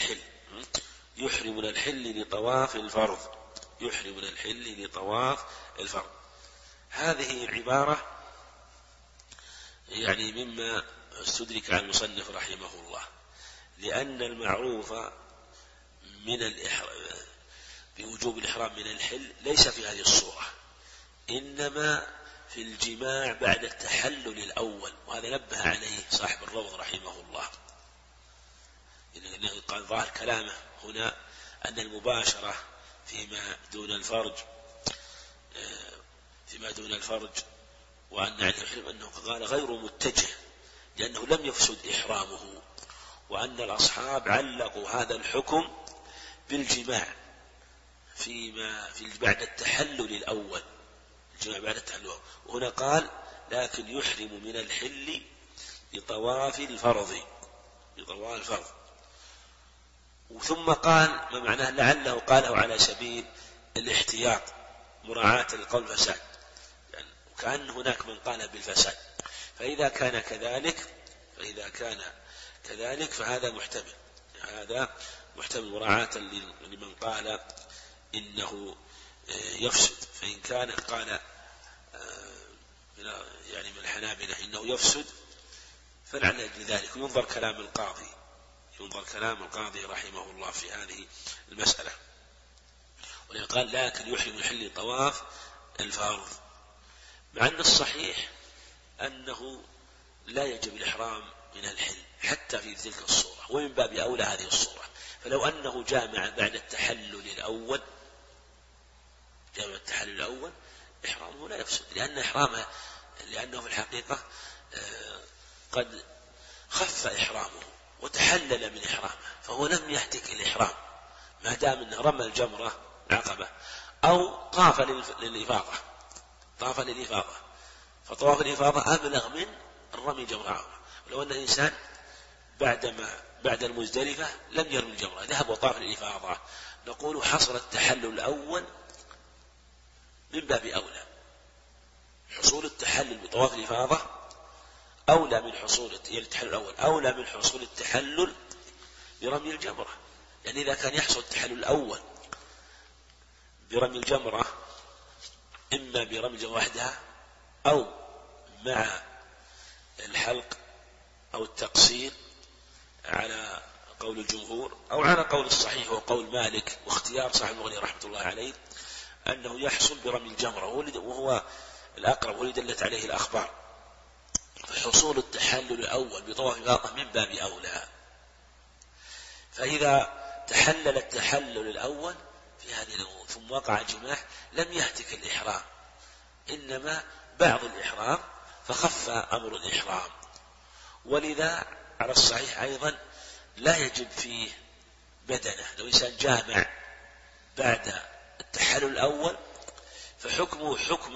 الحل لطواف الفرض. هذه العبارة يعني مما استدرك عن المصنف رحمه الله، لأن المعروف بوجوب الإحرام من الحل ليس في هذه الصورة، إنما في الجماع بعد التحلل الأول، وهذا نبه عليه صاحب الروض رحمه الله، إنه قال ظاهر كلامه هنا أن المباشرة فيما دون الفرج وأن يعني يحرم أنه قال غير متجه لأنه لم يفسد إحرامه، وأن الأصحاب علقوا هذا الحكم بالجماع بعد التحلل الأول، الجماع بعد التحلل الأول. وهنا قال لكن يحرم من الحل بطواف الفرض، ثم قال ما معناه لعله قاله على سبيل الاحتياط مراعاة لقول الفساد، يعني وكأن هناك من قال بالفساد، فإذا كان كذلك فهذا محتمل مراعاة لمن قال إنه يفسد. فإن كان قال يعني من الحنابلة إنه يفسد فلعل لذلك ينظر كلام القاضي رحمه الله في هذه المسألة. وقال لكن يحرم الحل طواف الفرض، مع أن الصحيح أنه لا يجب الإحرام من الحل حتى في تلك الصورة، ومن باب أولى هذه الصورة. فلو أنه جامع بعد التحلل الأول إحرامه لا يفسد، لأنه في الحقيقة قد خف إحرامه وتحلل من إحرامه، فهو لم يهتك الإحرام ما دام أنه رمى الجمرة العقبة أو طاف للإفاضة، فطواف الإفاضة أبلغ من الرمي جمرة عقبة. ولو أن الإنسان بعد المزدلفة لم يرمي الجمرة، ذهب وطاف للإفاضة، نقول حصل التحلل الأول من باب أولى. حصول التحلل بطواف الإفاضة أولى من حصول التحلل الأول، أولى من حصول التحلل برمي الجمرة، يعني إذا كان يحصل التحلل الأول برمي الجمرة إما برمي الجمرة وحدها أو مع الحلق أو التقصير على قول الجمهور، أو على قول الصحيح وقول مالك واختيار صاحب المغني رحمة الله عليه أنه يحصل برمي الجمرة، وهو الأقرب والذي دلت عليه الأخبار. فحصول التحلل الأول بطواف الإفاضة من باب أولى. فإذا تحلل التحلل الأول في هذه الأمور ثم وقع جماع لم يهتك الإحرام، إنما بعض الإحرام فخف أمر الإحرام. ولذا على الصحيح أيضا لا يجب فيه بدنة. لو إنسان جامع بعد التحلل الأول فحكمه حكم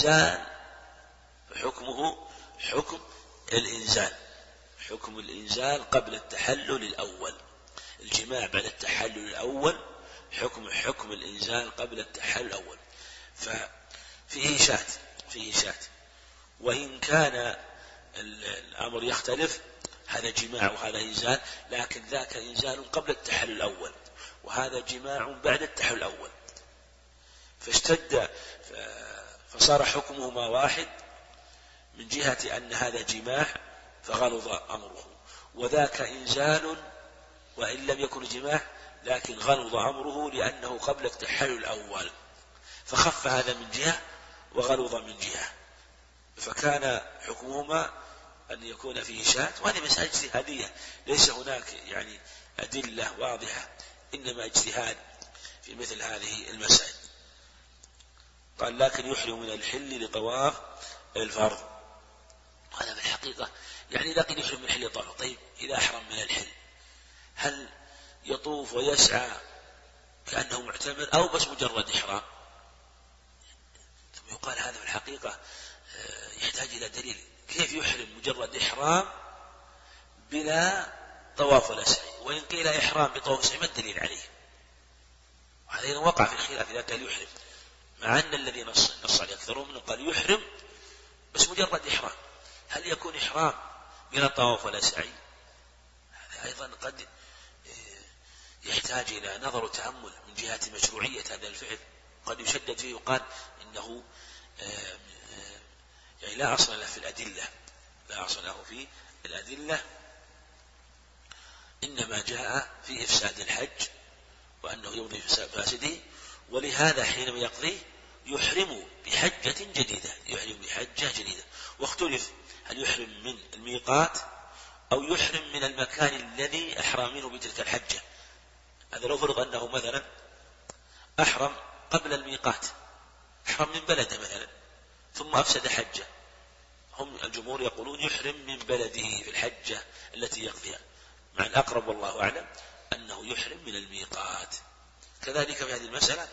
الإنزال قبل التحلل الأول. الجماع بعد التحلل الأول حكم الإنزال قبل التحلل الأول، ففيه شات. وإن كان الأمر يختلف، هذا جماع وهذا إنزال، لكن ذاك إنزال قبل التحلل الأول وهذا جماع بعد التحلل الأول، فصار حكمهما واحد من جهة أن هذا جماع فغلظ أمره، وذاك إنزال وإن لم يكن جماع لكن غلظ أمره لأنه قبل التحلل الأول، فخف هذا من جهة وغلظ من جهة، فكان حكمهما أن يكون فيه شات. وهذه مسألة اجتهادية، ليس هناك يعني أدلة واضحة، إنما اجتهاد في مثل هذه المسائل. قال لكن يحرم من الحل لطواف الفرض. هذا في الحقيقة يعني لكن يحرم من الحل لطواف. طيب إذا أحرم من الحل هل يطوف ويسعى كأنه معتمر أو بس مجرد إحرام؟ ثم يقال هذا في الحقيقة يحتاج إلى دليل. كيف يحرم مجرد إحرام بلا طواف ولا سعي؟ وإن قيل إحرام بطواف وسعي ما الدليل عليه؟ وهذا وقع في الخلاف إذا قال يحرم، مع أن الذي نص عليه أكثرهم منه قال يحرم بس مجرد إحرام. هل يكون إحرام بلا طواف ولا سعي؟ هذا أيضا قد يحتاج إلى نظر وتأمل من جهة مشروعية هذا الفعل، قد يشدد فيه وقال إنه يعني لا أصل له في الأدلة، إنما جاء في إفساد الحج وأنه يمضي في فاسده، ولهذا حينما يقضيه يحرم بحجة جديدة. واختلف هل يحرم من الميقات أو يحرم من المكان الذي أحرم منه بتلك الحجة. هذا لو فرض أنه مثلا أحرم قبل الميقات، أحرم من بلده مثلا ثم أفسد حجه، هم الجمهور يقولون يحرم من بلده في الحجة التي يقضيها، مع الأقرب والله أعلم أنه يحرم من الميقات. كذلك في هذه المسألة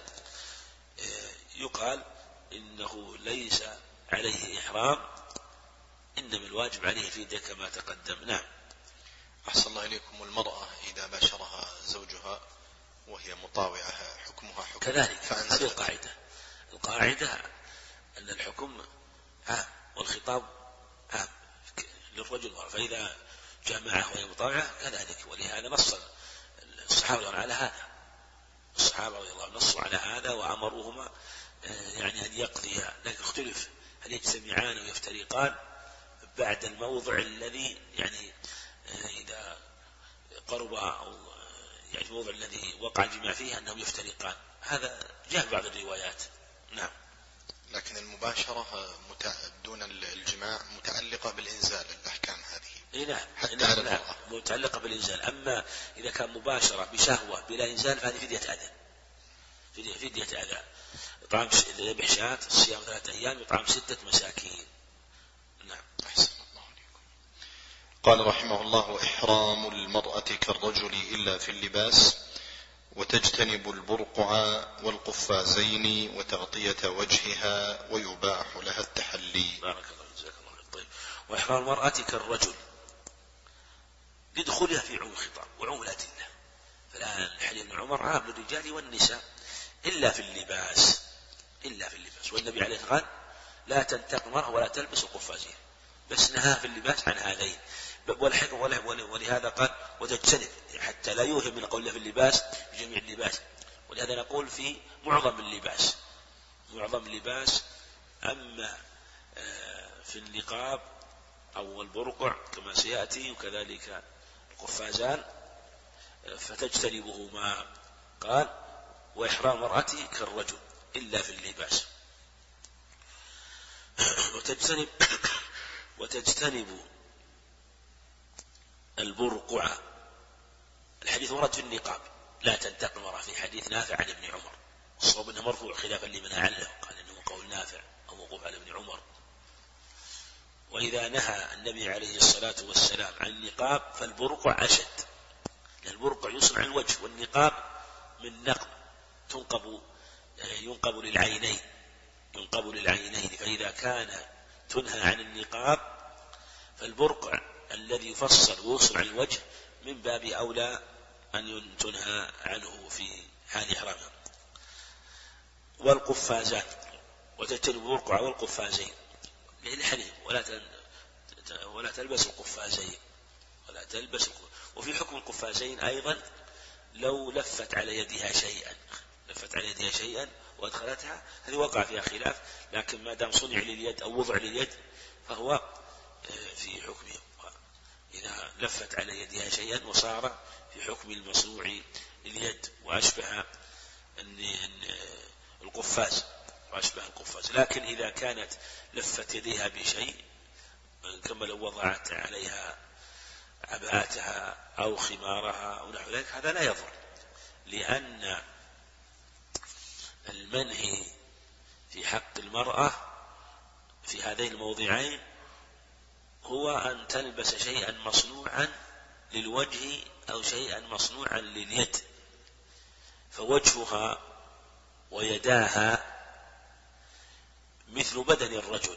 يقال إنه ليس عليه إحرام، إنما الواجب عليه فدية كما تقدم. نعم. أحسن الله إليكم. المرأة إذا باشرها زوجها وهي مطاوعة حكمها حكم كذلك. هذه القاعدة أن الحكم عام والخطاب عام للرجل، فإذا جامعه وهي مطاوعة كذلك. ولهذا نص الصحابة على هذا، الصحابة رضي الله عنهم نصوا على هذا وأمروهما يعني أن يقضيها، لكن اختلف هل يجتمعان ويفترقان بعد الموضع الذي يعني إذا قرب أو يعني الموضع الذي وقع الجماع فيه أنهم يفترقان، هذا جاء بعض الروايات. نعم. لكن المباشرة دون الجماع متعلقة بالإنزال، الأحكام هذه نعم حتى على المرأة متعلقة بالإنزال. أما إذا كان مباشرة بشهوة بلا إنزال فهذه فدية أذى، فدية أذى، إطعام ذبح شاة، صيام 3 أيام، إطعام 6 مساكين. نعم. أحسن الله عليكم. قال رحمه الله: إحرام المرأة كالرجل إلا في اللباس، وتجتنب البرقع والقفازين وتغطية وجهها، ويباح لها التحلي. بارك الله جزاك الله خير. طيب، وإحرام المرأة كالرجل لدخولها في عموم الخطاب وعموم الأدلة، فالآن الحديث ابن عمر عام للرجال والنساء إلا في اللباس، إلا في اللباس. والنبي عليه الصلاة والسلام لا تنتقل المرأة ولا تلبس القفازين، بس نهى في اللباس عن هذين. والحكم ولهذا قال وتجتنب، حتى لا يوهم من قوله في اللباس بجميع اللباس، ولهذا نقول في معظم اللباس، معظم اللباس. أما في النقاب أو البرقع كما سيأتي وكذلك القفازان فتجتنبهما. قال وإحرام المرأة كالرجل إلا في اللباس، وتجتنب البرقع. الحديث ورد في النقاب لا تنتقل المرأة في حديث نافع عن ابن عمر، الصواب انه مرفوع خلافا لمن علّه، قال انه قول نافع او موقوف على ابن عمر. واذا نهى النبي عليه الصلاة والسلام عن النقاب فالبرقع اشد، لأن البرقع يصنع الوجه، والنقاب من نقب ينقب للعينين، ينقب للعينين. فإذا كان تنهى عن النقاب فالبرقع الذي يفصل ويصنع الوجه من باب أولى أن تنهى عنه في حال إحرامها. والقفازان، وتجتنب البرقع والقفازين للحديث ولا تلبس القفازين، ولا تلبس. وفي حكم القفازين أيضا لو لفت على يدها شيئا وادخلتها، هذه وقع فيها خلاف، لكن ما دام صنع لليد أو وضع لليد فهو في حكمه. إذا لفت على يدها شيئا وصار في حكم المصنوع لليد وأشبه القفاز، لكن إذا كانت لفت يديها بشيء كما لو وضعت عليها عباءتها أو خمارها أو نحو ذلك هذا لا يضر، لأن المنهي في حق المرأة في هذين الموضعين هو أن تلبس شيئا مصنوعا للوجه أو شيئا مصنوعا لليد، فوجهها ويداها مثل بدن الرجل،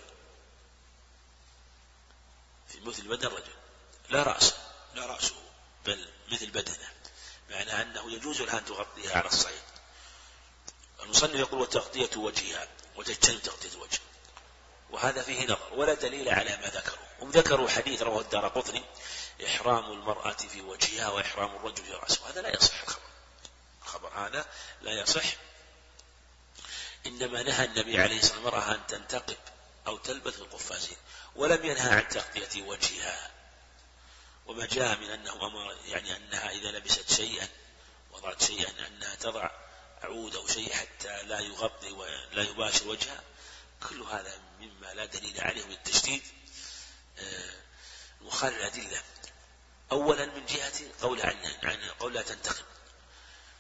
في مثل بدن الرجل لا رأسه بل مثل بدنه، معنى أنه يجوز لها أن تغطيها على الصعيد. المصنف يقول وتغطية وجهها وتجتنب تغطية الوجه، وهذا فيه نظر ولا دليل على ما ذكروا. هم ذكروا حديث رواه الدارقطني إحرام المرأة في وجهها وإحرام الرجل في رأسه، هذا لا يصح، الخبر هذا لا يصح. إنما نهى النبي عليه الصلاة والسلام المرأة أن تنتقب أو تلبس القفازين، ولم ينهى عن تغطية وجهها. وما جاء من أنه أمر يعني أنها إذا لبست شيئا وضعت شيئا أنها تضع عود أو شيء حتى لا يغطي ولا يباشر وجهها، كل هذا مما لا دليل عليه من التشديد مخالف الأدلة. أولا من جهة قول لا تنتقب،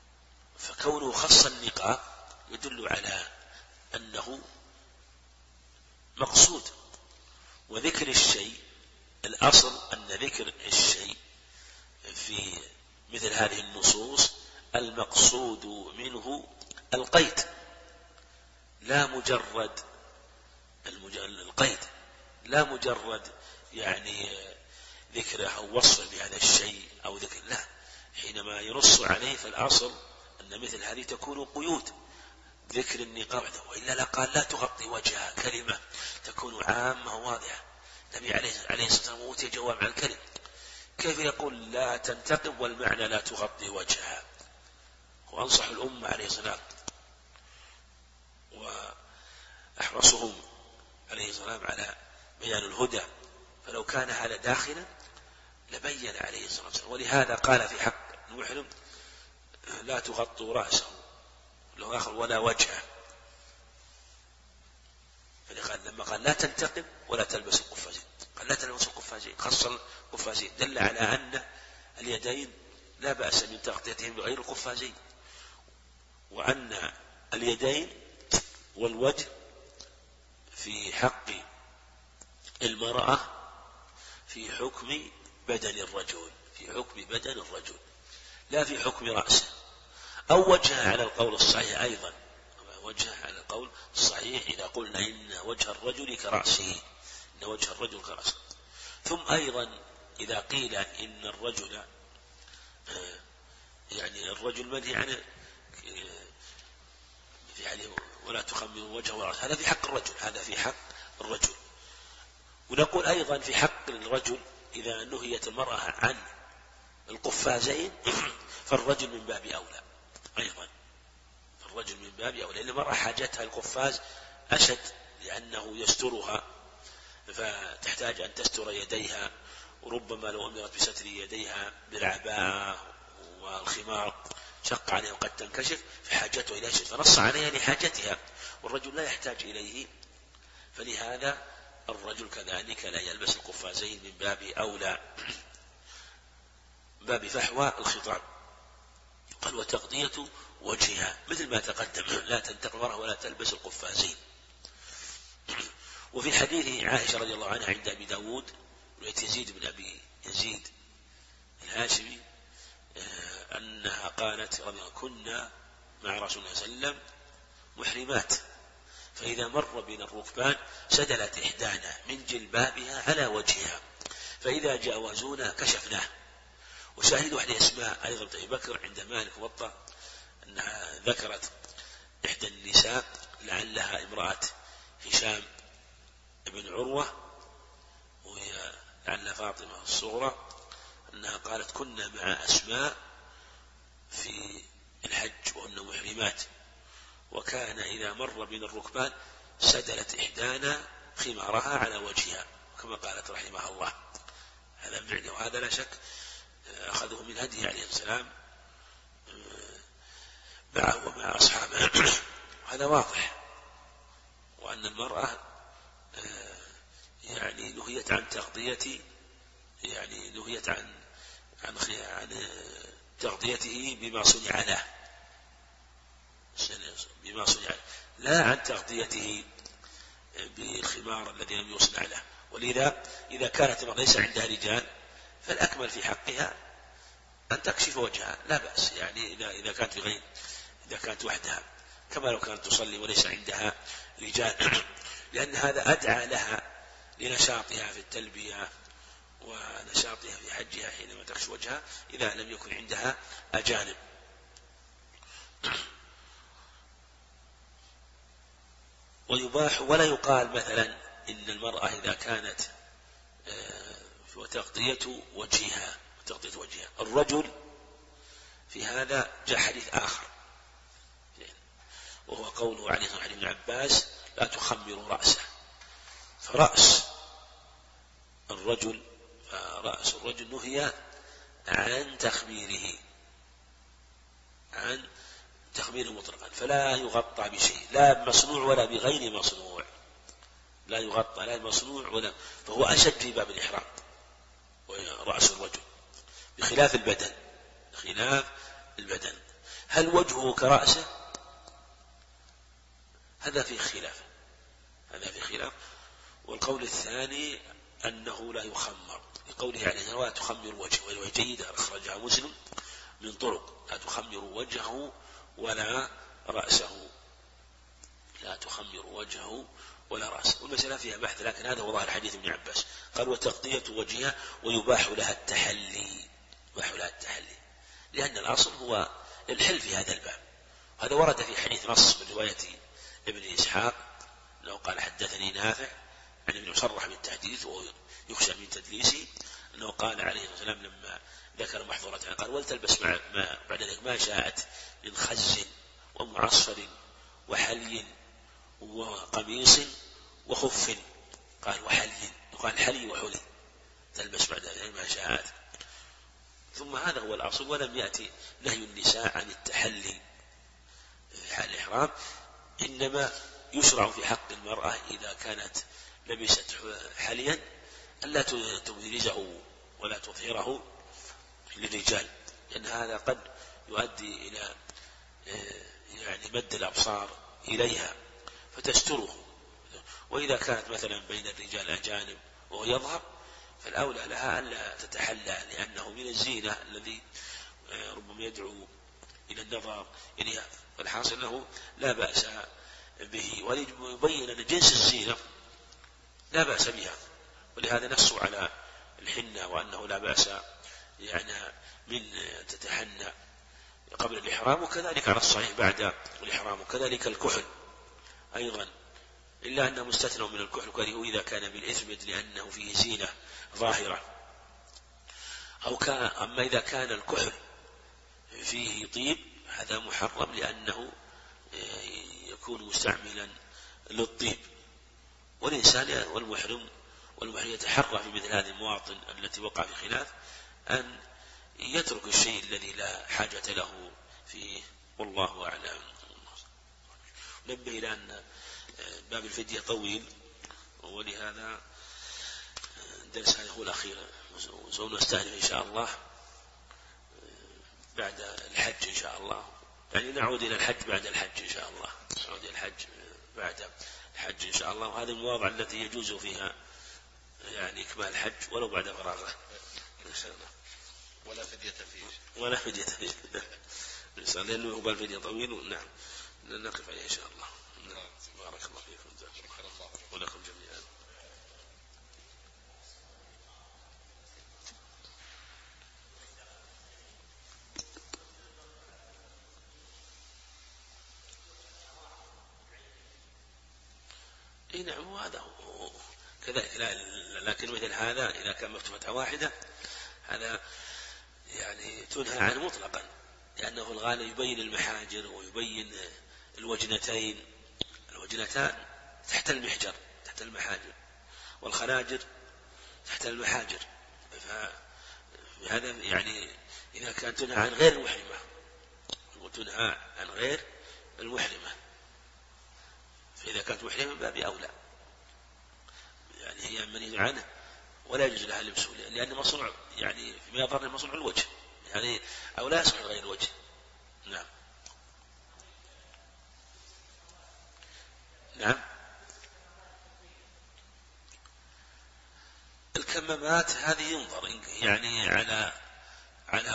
فكونه خص النقاب يدل على أنه مقصود. وذكر الشيء الأصل أن ذكر الشيء في مثل هذه النصوص المقصود منه القيد، لا مجرد القيد، لا مجرد يعني ذكره أو وصف بهذا الشيء أو ذكر، لا، حينما ينص عليه فالأصل أن مثل هذه تكون قيود. ذكر النقاب وإلا لقال لا تغطي وجهها، كلمة تكون عامة واضحة. النبي عليه الصلاة والسلام أوتي جوامع الكلم، كيف يقول لا تنتقب والمعنى لا تغطي وجهها؟ وأنصح الأمة عليه الصلاة وأحرصهم عليه الصلاة على بيان الهدى، فلو كان هذا داخلا لبين عليه الصلاة والسلام. ولهذا قال في حق المحرم لا تغطوا رأسه لو آخر ولا وجهه، لما قال لا تنتقب ولا تلبس القفازين، قال لا تلبس القفازين، خص القفازين، دل على أن اليدين لا بأس من تغطيتهم بغير القفازين، وأن اليدين والوجه في حق المرأة في حكم بدن الرجل، في حكم بدن الرجل لا في حكم رأسه أو وجهه على القول الصحيح. أيضا وجهه على القول الصحيح إذا قلنا إن وجه الرجل كرأسه، إن وجه الرجل كرأسه. ثم أيضا إذا قيل إن الرجل يعني الرجل منهي عنه يعني ولا تخمروا وجهه ورأسه، هذا في حق الرجل، هذا في حق الرجل. ونقول أيضا في حق الرجل إذا نهيت المرأة عن القفازين فالرجل من باب أولى أيضا، الرجل من باب أولى، لأن المرأة حاجتها القفاز أشد لأنه يسترها، فتحتاج أن تستر يديها، وربما لو أمرت بستر يديها بالعباءة والخمار شق عليها وقد تنكشف فحاجته إلى شيء، فنص عليها لحاجتها، والرجل لا يحتاج إليه، فلهذا الرجل كذلك لا يلبس القفازين من باب أولى، باب فحوى الخطاب. قال وتغطية وجهها مثل ما تقدم، لا تنتقب المرأة ولا تلبس القفازين. وفي حديث عائشة رضي الله عنها عند أبي داود يزيد بن أبي يزيد الهاشمي أنها قالت كنا مع رسول الله صلى الله عليه وسلم محرمات، فإذا مر بنا الركبان سدلت إحدانا من جلبابها على وجهها، فإذا جاوزونا كشفناه. وشاهد واحد اسماء أيضا أبي بكر عند مالك موطأ أنها ذكرت إحدى النساء لعلها امرأة هشام بن عروة وهي لعل فاطمة الصغرى، أنها قالت كنا مع أسماء في الحج وهن محرمات، وكان إذا مر بنا الركبان سدلت إحدانا خمارها على وجهها، كما قالت رحمها الله. هذا المعنى، وهذا لا شك أخذه من هديه عليه السلام معه ومع أصحابه. هذا واضح، وأن المرأة يعني نهيت عن تغطية، يعني نهيت عن تغطيته بما صنع له، بما صنع له، لا عن تغطيته بالخمار الذي لم يصنع له. ولذا إذا كانت ليس عندها رجال فالأكمل في حقها أن تكشف وجهها، لا بأس، يعني إذا كانت في غير، إذا كانت وحدها، كما لو كانت تصلي وليس عندها رجال، لأن هذا أدعى لها لنشاطها في التلبية ونشاطها في حجها حينما تكشف وجهها إذا لم يكن عندها أجانب. ويباح ولا يقال مثلا إن المرأة إذا كانت وتغطية وجهها الرجل في هذا جاء حديث آخر وهو قوله عليه الصلاة والسلام ابن عباس لا تخمروا رأسه، فرأس الرجل نهي عن تخميره مطلقا، فلا يغطى بشيء لا مصنوع ولا بغير مصنوع، لا يغطى لا مصنوع ولا، فهو أشد في باب الإحرام رأس الرجل بخلاف البدن، هل وجهه كرأسه؟ هذا في خلاف. والقول الثاني أنه لا يخمر، لقوله عليه ولا تخمر وجهه، وهي جيدة أخرجها مسلم من طرق، لا تخمر وجهه ولا رأسه، لا تخمر وجهه ولا رأسه. والمسألة فيها بحث، لكن هذا هو ظاهر حديث ابن عباس. قال وتغطية وجهها ويباح لها التحلي، لأن الأصل هو الحل في هذا الباب. هذا ورد في حديث نص من رواية ابن إسحاق أنه قال حدثني نافع عن ابن مصرح بالتحديث ويخشى من تدليسه، أنه قال عليه الصلاة والسلام لما ذكر محظورتها قال ولتلبس ما بعد ذلك ما شاءت من خز ومعصر وحلي وقميص وخف، قال وحلي، يقال حلي وحلي، تلبس بعد ذلك ما شاءت. ثم هذا هو الأصل، ولم يأتي نهي النساء عن التحلي في حال الإحرام، إنما يشرع في حق المرأة إذا كانت لبست حليا ألا تبرزه ولا تظهره للرجال، لأن هذا قد يؤدي إلى يعني مد الأبصار إليها فتستره. وإذا كانت مثلا بين الرجال أجانب وهو يظهر فالأولى لها ألا تتحلى، لأنه من الزينة الذي ربما يدعو إلى النظر إليها، والحاصل له لا بأس به. ويبين أن جنس الزينة لا بأس بها، ولهذا نصوا على الحنة وأنه لا بأس يعني من تتحنى قبل الإحرام، وكذلك على الصحيح بعد الإحرام، وكذلك الكحل أيضا، إلا أنه مستثنى من الكحل كره إذا كان بالإثمد لأنه فيه زينة ظاهرة، أما إذا كان الكحل فيه طيب هذا محرم لأنه يكون مستعملا للطيب. والإنسان والمحرم يتحرى في مثل هذه المواطن التي وقع في خلاف أن يترك الشيء الذي لا حاجة له فيه، والله أعلم. نبه إلى أن باب الفدية طويل، ولهذا درس هذا هو الأخير، سنستأنف إن شاء الله بعد الحج إن شاء الله، يعني نعود إلى الحج بعد الحج إن شاء الله، نعود إلى الحج بعد الحج إن شاء الله. وهذه المواضع التي يجوز فيها يعني إكمال الحج ولو بعد فراغه إن شاء الله، ولا فدية فيه لأنه هو الفدية طويل. نعم نقف عليه إن شاء الله. بارك الله فيكم ولكم جميعا. نعم وهذا هو كذلك، لكن مثل هذا إذا كان مفتوحة واحدة هذا يعني تنهى عنه مطلقا، لأنه في الغالب يبين المحاجر ويبين الوجنتان تحت المحجر تحت المحاجر، والخناجر تحت المحاجر، فهذا يعني إذا كانت تنهى عن غير المحرمة وتنهى عن غير المحرمة، فإذا كانت محرمة باب أولى يعني هي منهي عنه ولا يجوز لها لبسه، لأن مصنوع يعني فيما يظهر مصنوع الوجه يعني أو لا يصح غير الوجه. نعم الكمامات هذه ينظر يعني على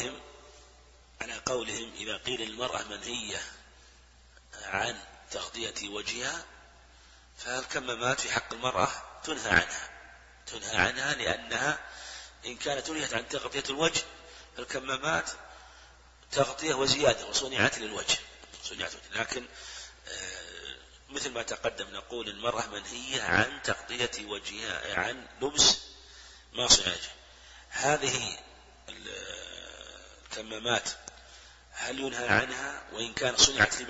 قولهم إذا قيل المرأة منهية عن تغطية وجهها، فالكمامات في حق المرأة تنهى عنها لأنها إن كانت نهيت عن تغطية الوجه فالكمامات تغطية وزيادة وصنعت للوجه لكن مثل ما تقدم نقول المرأة منهية عن تغطية وجهها عن لبس ما صنعت. هذه الكمامات هل ينهى عنها وإن كان صنعت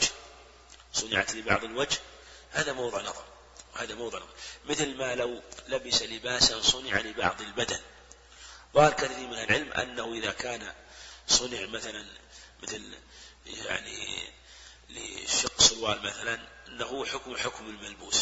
لبعض الوجه؟ هذا موضع نظر. مثل ما لو لبس لباسا صنع لبعض البدن، ظاهر كثير من العلم أنه إذا كان صنع مثل يعني لشق سروال مثلا أنه حكم الملبوس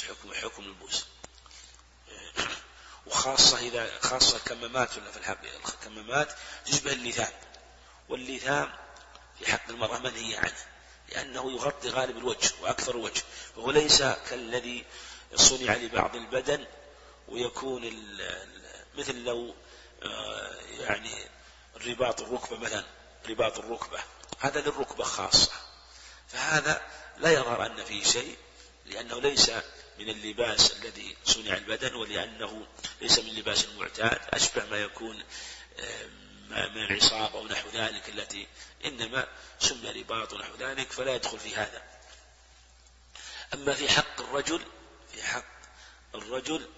وخاصة الكمامات، ولا في الحقيقة الكمامات تشبه اللثام، واللثام في حق المرأة منهي عنه، لأنه يغطي غالب الوجه وأكثر الوجه، وهو ليس كالذي صنع لبعض البدن ويكون مثل لو يعني رباط الركبة مثلا، رباط الركبة هذا للركبة خاصة، فهذا لا يظهر أن فيه شيء، لأنه ليس من اللباس الذي صنع البدن، ولأنه ليس من اللباس المعتاد، أشبه ما يكون من العصابة ونحو ذلك التي إنما سمي رباط ونحو ذلك، فلا يدخل في هذا. أما في حق الرجل، في حق الرجل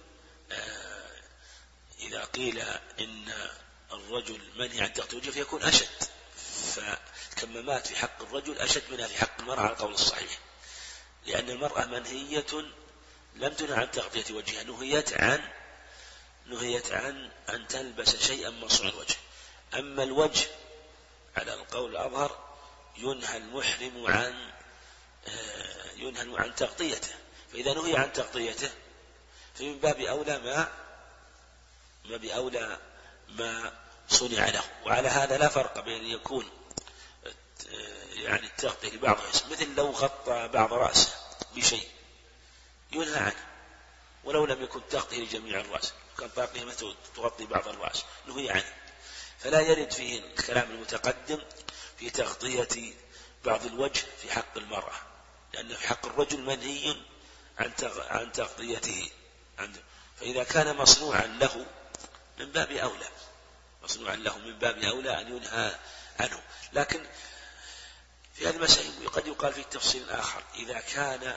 إذا قيل إن الرجل منهي عن تغطية وجهه فيكون أشد، فالكمامات في حق الرجل أشد منها في حق المرأة على القول الصحيح، لأن المرأة منهية لم تنهى عن تغطية وجهها، نهيت عن أن تلبس شيئا مصنوع الوجه. أما الوجه على القول الأظهر ينهى المحرم عن تغطيته، فإذا نهي عن تغطيته فمن باب أولى ما صنع له. وعلى هذا لا فرق بين يكون يعني التغطية لبعض الجسم، مثل لو غطى بعض رأسه بشيء ينهى عنه، ولو لم يكن تغطية لجميع الرأس، كان طاقية مثل تغطي بعض الرأس نهي عنه، فلا يرد فيه الكلام المتقدم في تغطية بعض الوجه في حق المرأة، لأن في حق الرجل منهي عن تغطيته عنده، فإذا كان مصنوعا له من باب أولى أن ينهى عنه. لكن في هذه المسائل قد يقال في التفصيل الآخر، إذا كانت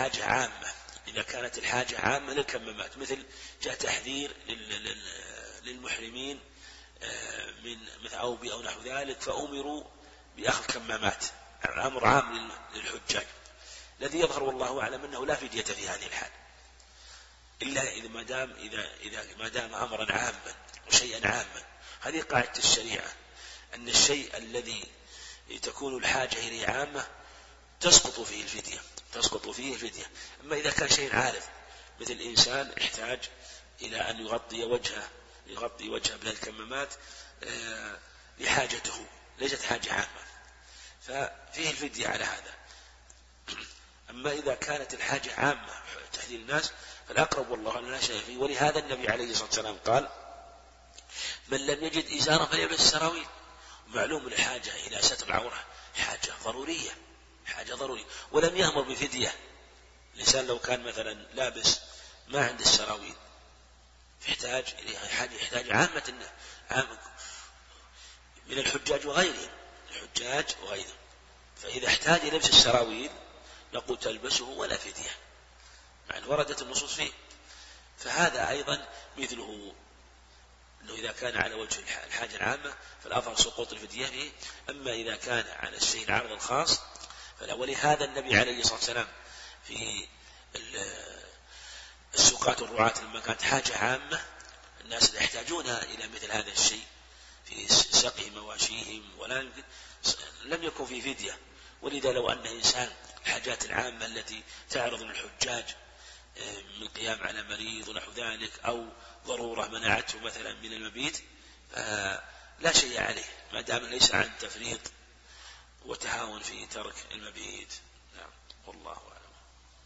الحاجة عامة للكمامات، مثل جاء تحذير للمحرمين من مثل أوبئة أو نحو ذلك، فأمروا بأخذ كمامات، الأمر عام للحجاج، الذي يظهر والله أعلم أنه لا فدية في هذه الحال، إلا إذا ما دام أمرا عاما وشيئا عاما. هذه قاعدة الشريعة، أن الشيء الذي تكون الحاجة إليه عامة تسقط فيه الفدية. أما إذا كان شيء عارف، مثل إنسان احتاج إلى أن يغطي وجهه بالكمامات لحاجته، ليست حاجة عامة، ففيه الفدية على هذا. أما إذا كانت الحاجة عامة تحذير الناس فالأقرب والله لا شيء فيه. ولهذا النبي عليه الصلاة والسلام قال: من لم يجد إزارا فليلبس السراويل. معلوم الحاجة إلى ستر العورة حاجة ضرورية، ولم يأمر بفدية. الإنسان لو كان مثلا لابس ما عند السراويل يحتاج عامة من الحجاج وغيرهم، فإذا احتاج إلى لبس السراويل نقول تلبسه ولا فدية، مع أن وردت النصوص فيه. فهذا أيضا مثله، أنه إذا كان على وجه الحاجة العامة فالأظهر سقوط الفدية فيه. أما إذا كان على الشيء العرض الخاص فلا. ولهذا النبي عليه الصلاة والسلام في السوقات الرعاة لما كانت حاجة عامة الناس يحتاجونها إلى مثل هذا الشيء في سقي مواشيهم لم يكن في فدية. ولذا لو أن إنسان الحاجات العامة التي تعرض للحجاج من قيام على مريض ونحو ذلك، أو ضرورة منعته مثلا من المبيت، لا شيء عليه ما دام ليس عن تفريط وتهاون في ترك المبيت. نعم، والله أعلم.